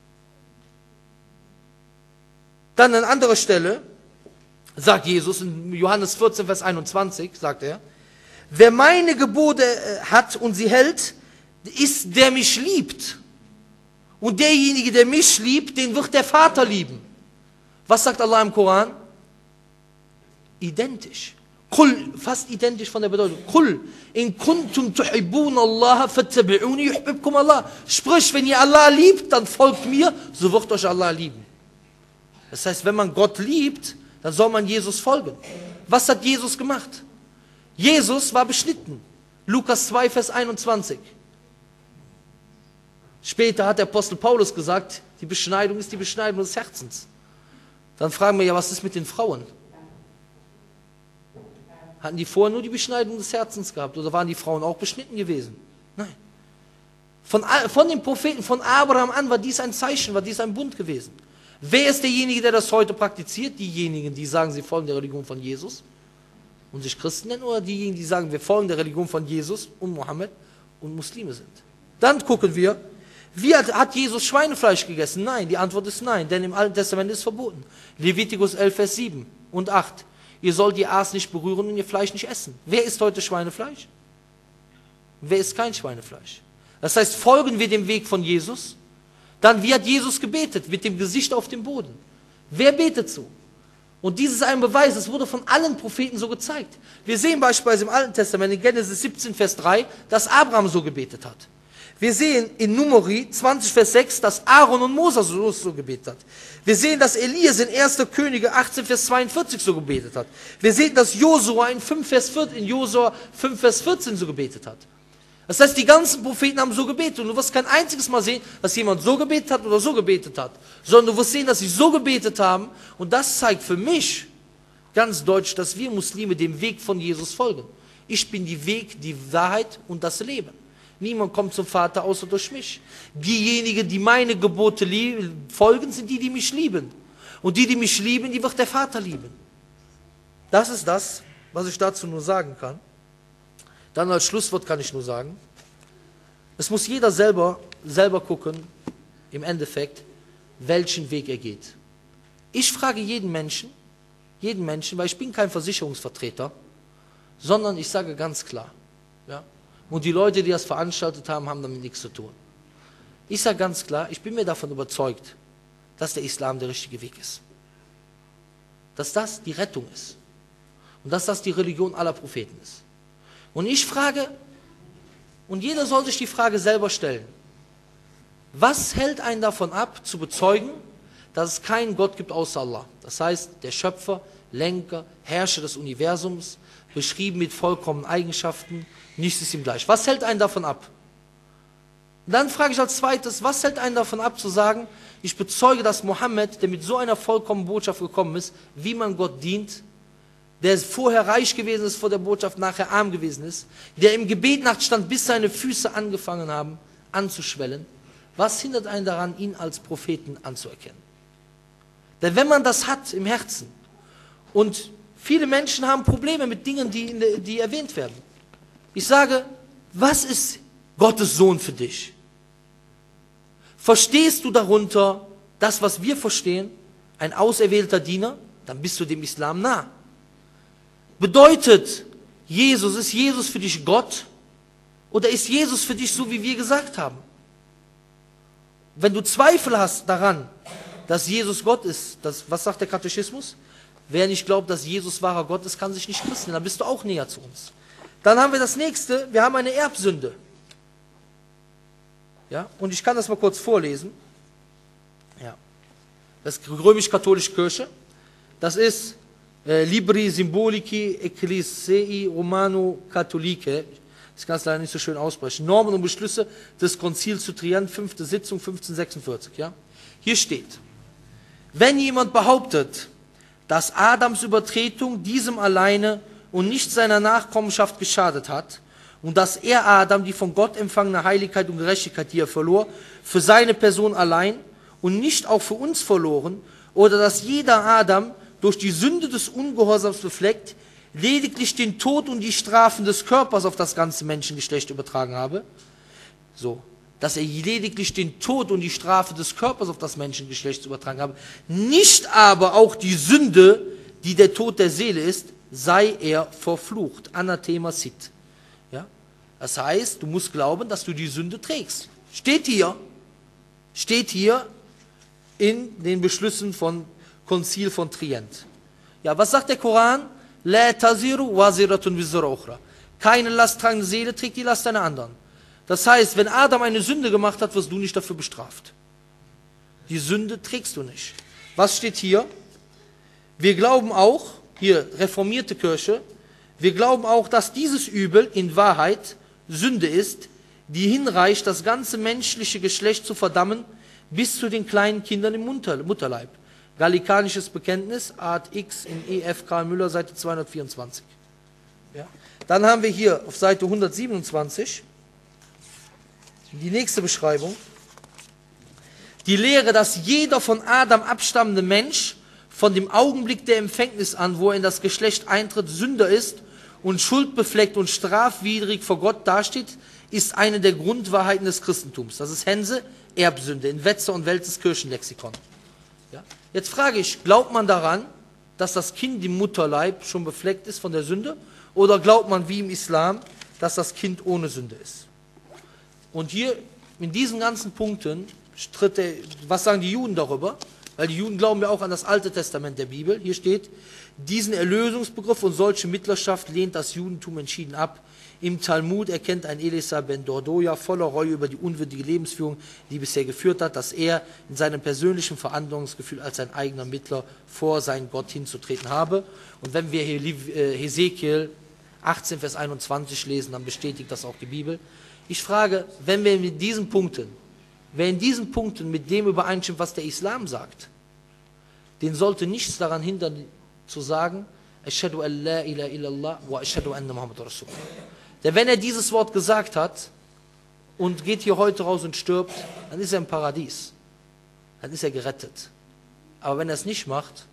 Dann an anderer Stelle sagt Jesus in Johannes 14, Vers 21, sagt er, wer meine Gebote hat und sie hält, ist der mich liebt. Und derjenige, der mich liebt, den wird der Vater lieben. Was sagt Allah im Koran? Identisch. Kul, fast identisch von der Bedeutung. Kul, in kuntum tuhibbun Allah fattabi'uni yuhibbukum Allah. Sprich, wenn ihr Allah liebt, dann folgt mir, so wird euch Allah lieben. Das heißt, wenn man Gott liebt, dann soll man Jesus folgen. Was hat Jesus gemacht? Jesus war beschnitten. Lukas 2, Vers 21. Später hat der Apostel Paulus gesagt, die Beschneidung ist die Beschneidung des Herzens. Dann fragen wir ja, was ist mit den Frauen? Hatten die vorher nur die Beschneidung des Herzens gehabt oder waren die Frauen auch beschnitten gewesen? Nein. Von den Propheten, von Abraham an war dies ein Zeichen, war dies ein Bund gewesen. Wer ist derjenige, der das heute praktiziert? Diejenigen, die sagen, sie folgen der Religion von Jesus und sich Christen nennen, oder diejenigen, die sagen, wir folgen der Religion von Jesus und Mohammed und Muslime sind. Dann gucken wir, hat Jesus Schweinefleisch gegessen? Nein, die Antwort ist nein, denn im Alten Testament ist es verboten. Levitikus 11, Vers 7 und 8. Ihr sollt ihr Aas nicht berühren und ihr Fleisch nicht essen. Wer isst heute Schweinefleisch? Wer isst kein Schweinefleisch? Das heißt, folgen wir dem Weg von Jesus? Dann, wie hat Jesus gebetet? Mit dem Gesicht auf dem Boden. Wer betet so? Und dies ist ein Beweis, es wurde von allen Propheten so gezeigt. Wir sehen beispielsweise im Alten Testament, in Genesis 17, Vers 3, dass Abraham so gebetet hat. Wir sehen in Numeri 20, Vers 6, dass Aaron und Moses so gebetet hat. Wir sehen, dass Elias in 1. Könige 18, Vers 42 so gebetet hat. Wir sehen, dass Josua in Josua 5, Vers 14 so gebetet hat. Das heißt, die ganzen Propheten haben so gebetet. Und du wirst kein einziges Mal sehen, dass jemand so gebetet hat oder so gebetet hat. Sondern du wirst sehen, dass sie so gebetet haben. Und das zeigt für mich ganz deutlich, dass wir Muslime dem Weg von Jesus folgen. Ich bin die Weg, die Wahrheit und das Leben. Niemand kommt zum Vater außer durch mich. Diejenigen, die meine Gebote folgen, sind die, die mich lieben. Und die mich lieben, die wird der Vater lieben. Das ist das, was ich dazu nur sagen kann. Dann als Schlusswort kann ich nur sagen, es muss jeder selber gucken, im Endeffekt, welchen Weg er geht. Ich frage jeden Menschen, weil ich bin kein Versicherungsvertreter, sondern ich sage ganz klar, ja, und die Leute, die das veranstaltet haben, haben damit nichts zu tun. Ich sage ganz klar, ich bin mir davon überzeugt, dass der Islam der richtige Weg ist. Dass das die Rettung ist. Und dass das die Religion aller Propheten ist. Und ich frage, und jeder soll sich die Frage selber stellen, was hält einen davon ab, zu bezeugen, dass es keinen Gott gibt außer Allah? Das heißt, der Schöpfer, Lenker, Herrscher des Universums, beschrieben mit vollkommenen Eigenschaften, nichts ist ihm gleich. Was hält einen davon ab? Und dann frage ich als zweites, was hält einen davon ab zu sagen, ich bezeuge, dass Mohammed, der mit so einer vollkommenen Botschaft gekommen ist, wie man Gott dient, der vorher reich gewesen ist vor der Botschaft, nachher arm gewesen ist, der im Gebet stand, bis seine Füße angefangen haben anzuschwellen. Was hindert einen daran, ihn als Propheten anzuerkennen? Denn wenn man das hat im Herzen, und viele Menschen haben Probleme mit Dingen, die erwähnt werden. Ich sage, was ist Gottes Sohn für dich? Verstehst du darunter das, was wir verstehen, ein auserwählter Diener? Dann bist du dem Islam nah. Bedeutet, ist Jesus für dich Gott? Oder ist Jesus für dich so, wie wir gesagt haben? Wenn du Zweifel hast daran, dass Jesus Gott ist, was sagt der Katechismus? Wer nicht glaubt, dass Jesus wahrer Gott ist, kann sich nicht Christen. Dann bist du auch näher zu uns. Dann haben wir das nächste, wir haben eine Erbsünde. Ja, und ich kann das mal kurz vorlesen. Ja. Das ist römisch-katholische Kirche. Das ist Libri Symbolici Ecclesiae Romano Catholicae. Ich kann es leider nicht so schön aussprechen. Normen und Beschlüsse des Konzils zu Trient, 5. Sitzung 1546. Ja? Hier steht, wenn jemand behauptet, dass Adams Übertretung diesem alleine und nicht seiner Nachkommenschaft geschadet hat und dass er Adam die von Gott empfangene Heiligkeit und Gerechtigkeit, die er verlor, für seine Person allein und nicht auch für uns verloren, oder dass jeder Adam durch die Sünde des Ungehorsams befleckt, lediglich den Tod und die Strafen des Körpers auf das ganze Menschengeschlecht übertragen habe, so, dass er lediglich den Tod und die Strafe des Körpers auf das Menschengeschlecht übertragen habe, nicht aber auch die Sünde, die der Tod der Seele ist, sei er verflucht. Anathema sit. Ja? Das heißt, du musst glauben, dass du die Sünde trägst. Steht hier in den Beschlüssen von Konzil von Trient. Ja, was sagt der Koran? La taziru waziratun wizra ukhra. Keine lasttragende Seele trägt die Last einer anderen. Das heißt, wenn Adam eine Sünde gemacht hat, wirst du nicht dafür bestraft. Die Sünde trägst du nicht. Was steht hier? Wir glauben auch, hier reformierte Kirche, wir glauben auch, dass dieses Übel in Wahrheit Sünde ist, die hinreicht, das ganze menschliche Geschlecht zu verdammen, bis zu den kleinen Kindern im Mutterleib. Gallikanisches Bekenntnis, Art X in E.F. Karl Müller, Seite 224. Ja. Dann haben wir hier auf Seite 127, Die nächste Beschreibung. Die Lehre, dass jeder von Adam abstammende Mensch von dem Augenblick der Empfängnis an, wo er in das Geschlecht eintritt, Sünder ist und schuldbefleckt und strafwidrig vor Gott dasteht, ist eine der Grundwahrheiten des Christentums. Das ist Hense, Erbsünde, in Wetzer und Weltes Kirchenlexikon. Ja? Jetzt frage ich, glaubt man daran, dass das Kind im Mutterleib schon befleckt ist von der Sünde? Oder glaubt man wie im Islam, dass das Kind ohne Sünde ist? Und hier in diesen ganzen Punkten was sagen die Juden darüber? Weil die Juden glauben ja auch an das Alte Testament der Bibel. Hier steht, diesen Erlösungsbegriff und solche Mittlerschaft lehnt das Judentum entschieden ab. Im Talmud erkennt ein Eliezer ben Dordoja voller Reue über die unwürdige Lebensführung, die bisher geführt hat, dass er in seinem persönlichen Verantwortungsgefühl als sein eigener Mittler vor seinen Gott hinzutreten habe. Und wenn wir hier Hesekiel 18, Vers 21 lesen, dann bestätigt das auch die Bibel. Ich frage, wer in diesen Punkten mit dem übereinstimmt, was der Islam sagt, den sollte nichts daran hindern, zu sagen, Ashhadu an la ilaha illallah wa ashhadu anna Muhammad Rasulullah. Denn wenn er dieses Wort gesagt hat und geht hier heute raus und stirbt, dann ist er im Paradies. Dann ist er gerettet. Aber wenn er es nicht macht,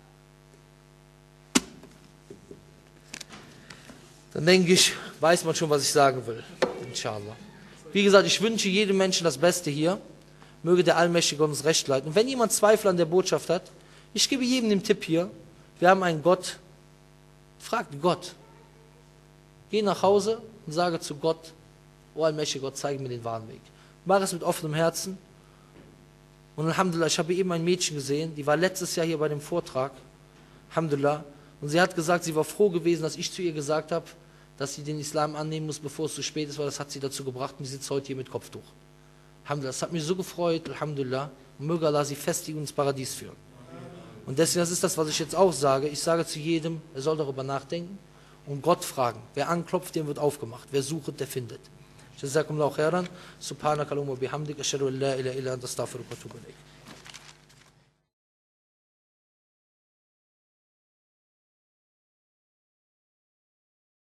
dann denke ich, weiß man schon, was ich sagen will. Inshallah. Wie gesagt, ich wünsche jedem Menschen das Beste hier. Möge der Allmächtige uns recht leiten. Und wenn jemand Zweifel an der Botschaft hat, ich gebe jedem den Tipp hier, wir haben einen Gott, fragt Gott. Geh nach Hause und sage zu Gott, oh allmächtiger Gott, zeige mir den wahren Weg. Mach es mit offenem Herzen. Und Alhamdulillah, ich habe eben ein Mädchen gesehen, die war letztes Jahr hier bei dem Vortrag. Alhamdulillah. Und sie hat gesagt, sie war froh gewesen, dass ich zu ihr gesagt habe, dass sie den Islam annehmen muss, bevor es zu spät ist, weil das hat sie dazu gebracht und sie sitzt heute hier mit Kopftuch. Alhamdulillah, das hat mich so gefreut, Alhamdulillah. Und möge Allah sie festig ins Paradies führen. Und deswegen, das ist das, was ich jetzt auch sage. Ich sage zu jedem, er soll darüber nachdenken und Gott fragen. Wer anklopft, dem wird aufgemacht. Wer sucht, der findet. Jazakumullahu khairan. Subhanakallahumma bihamdik. Ashhadu an la ilaha illa anta astaghfiruka wa atubu ilayk.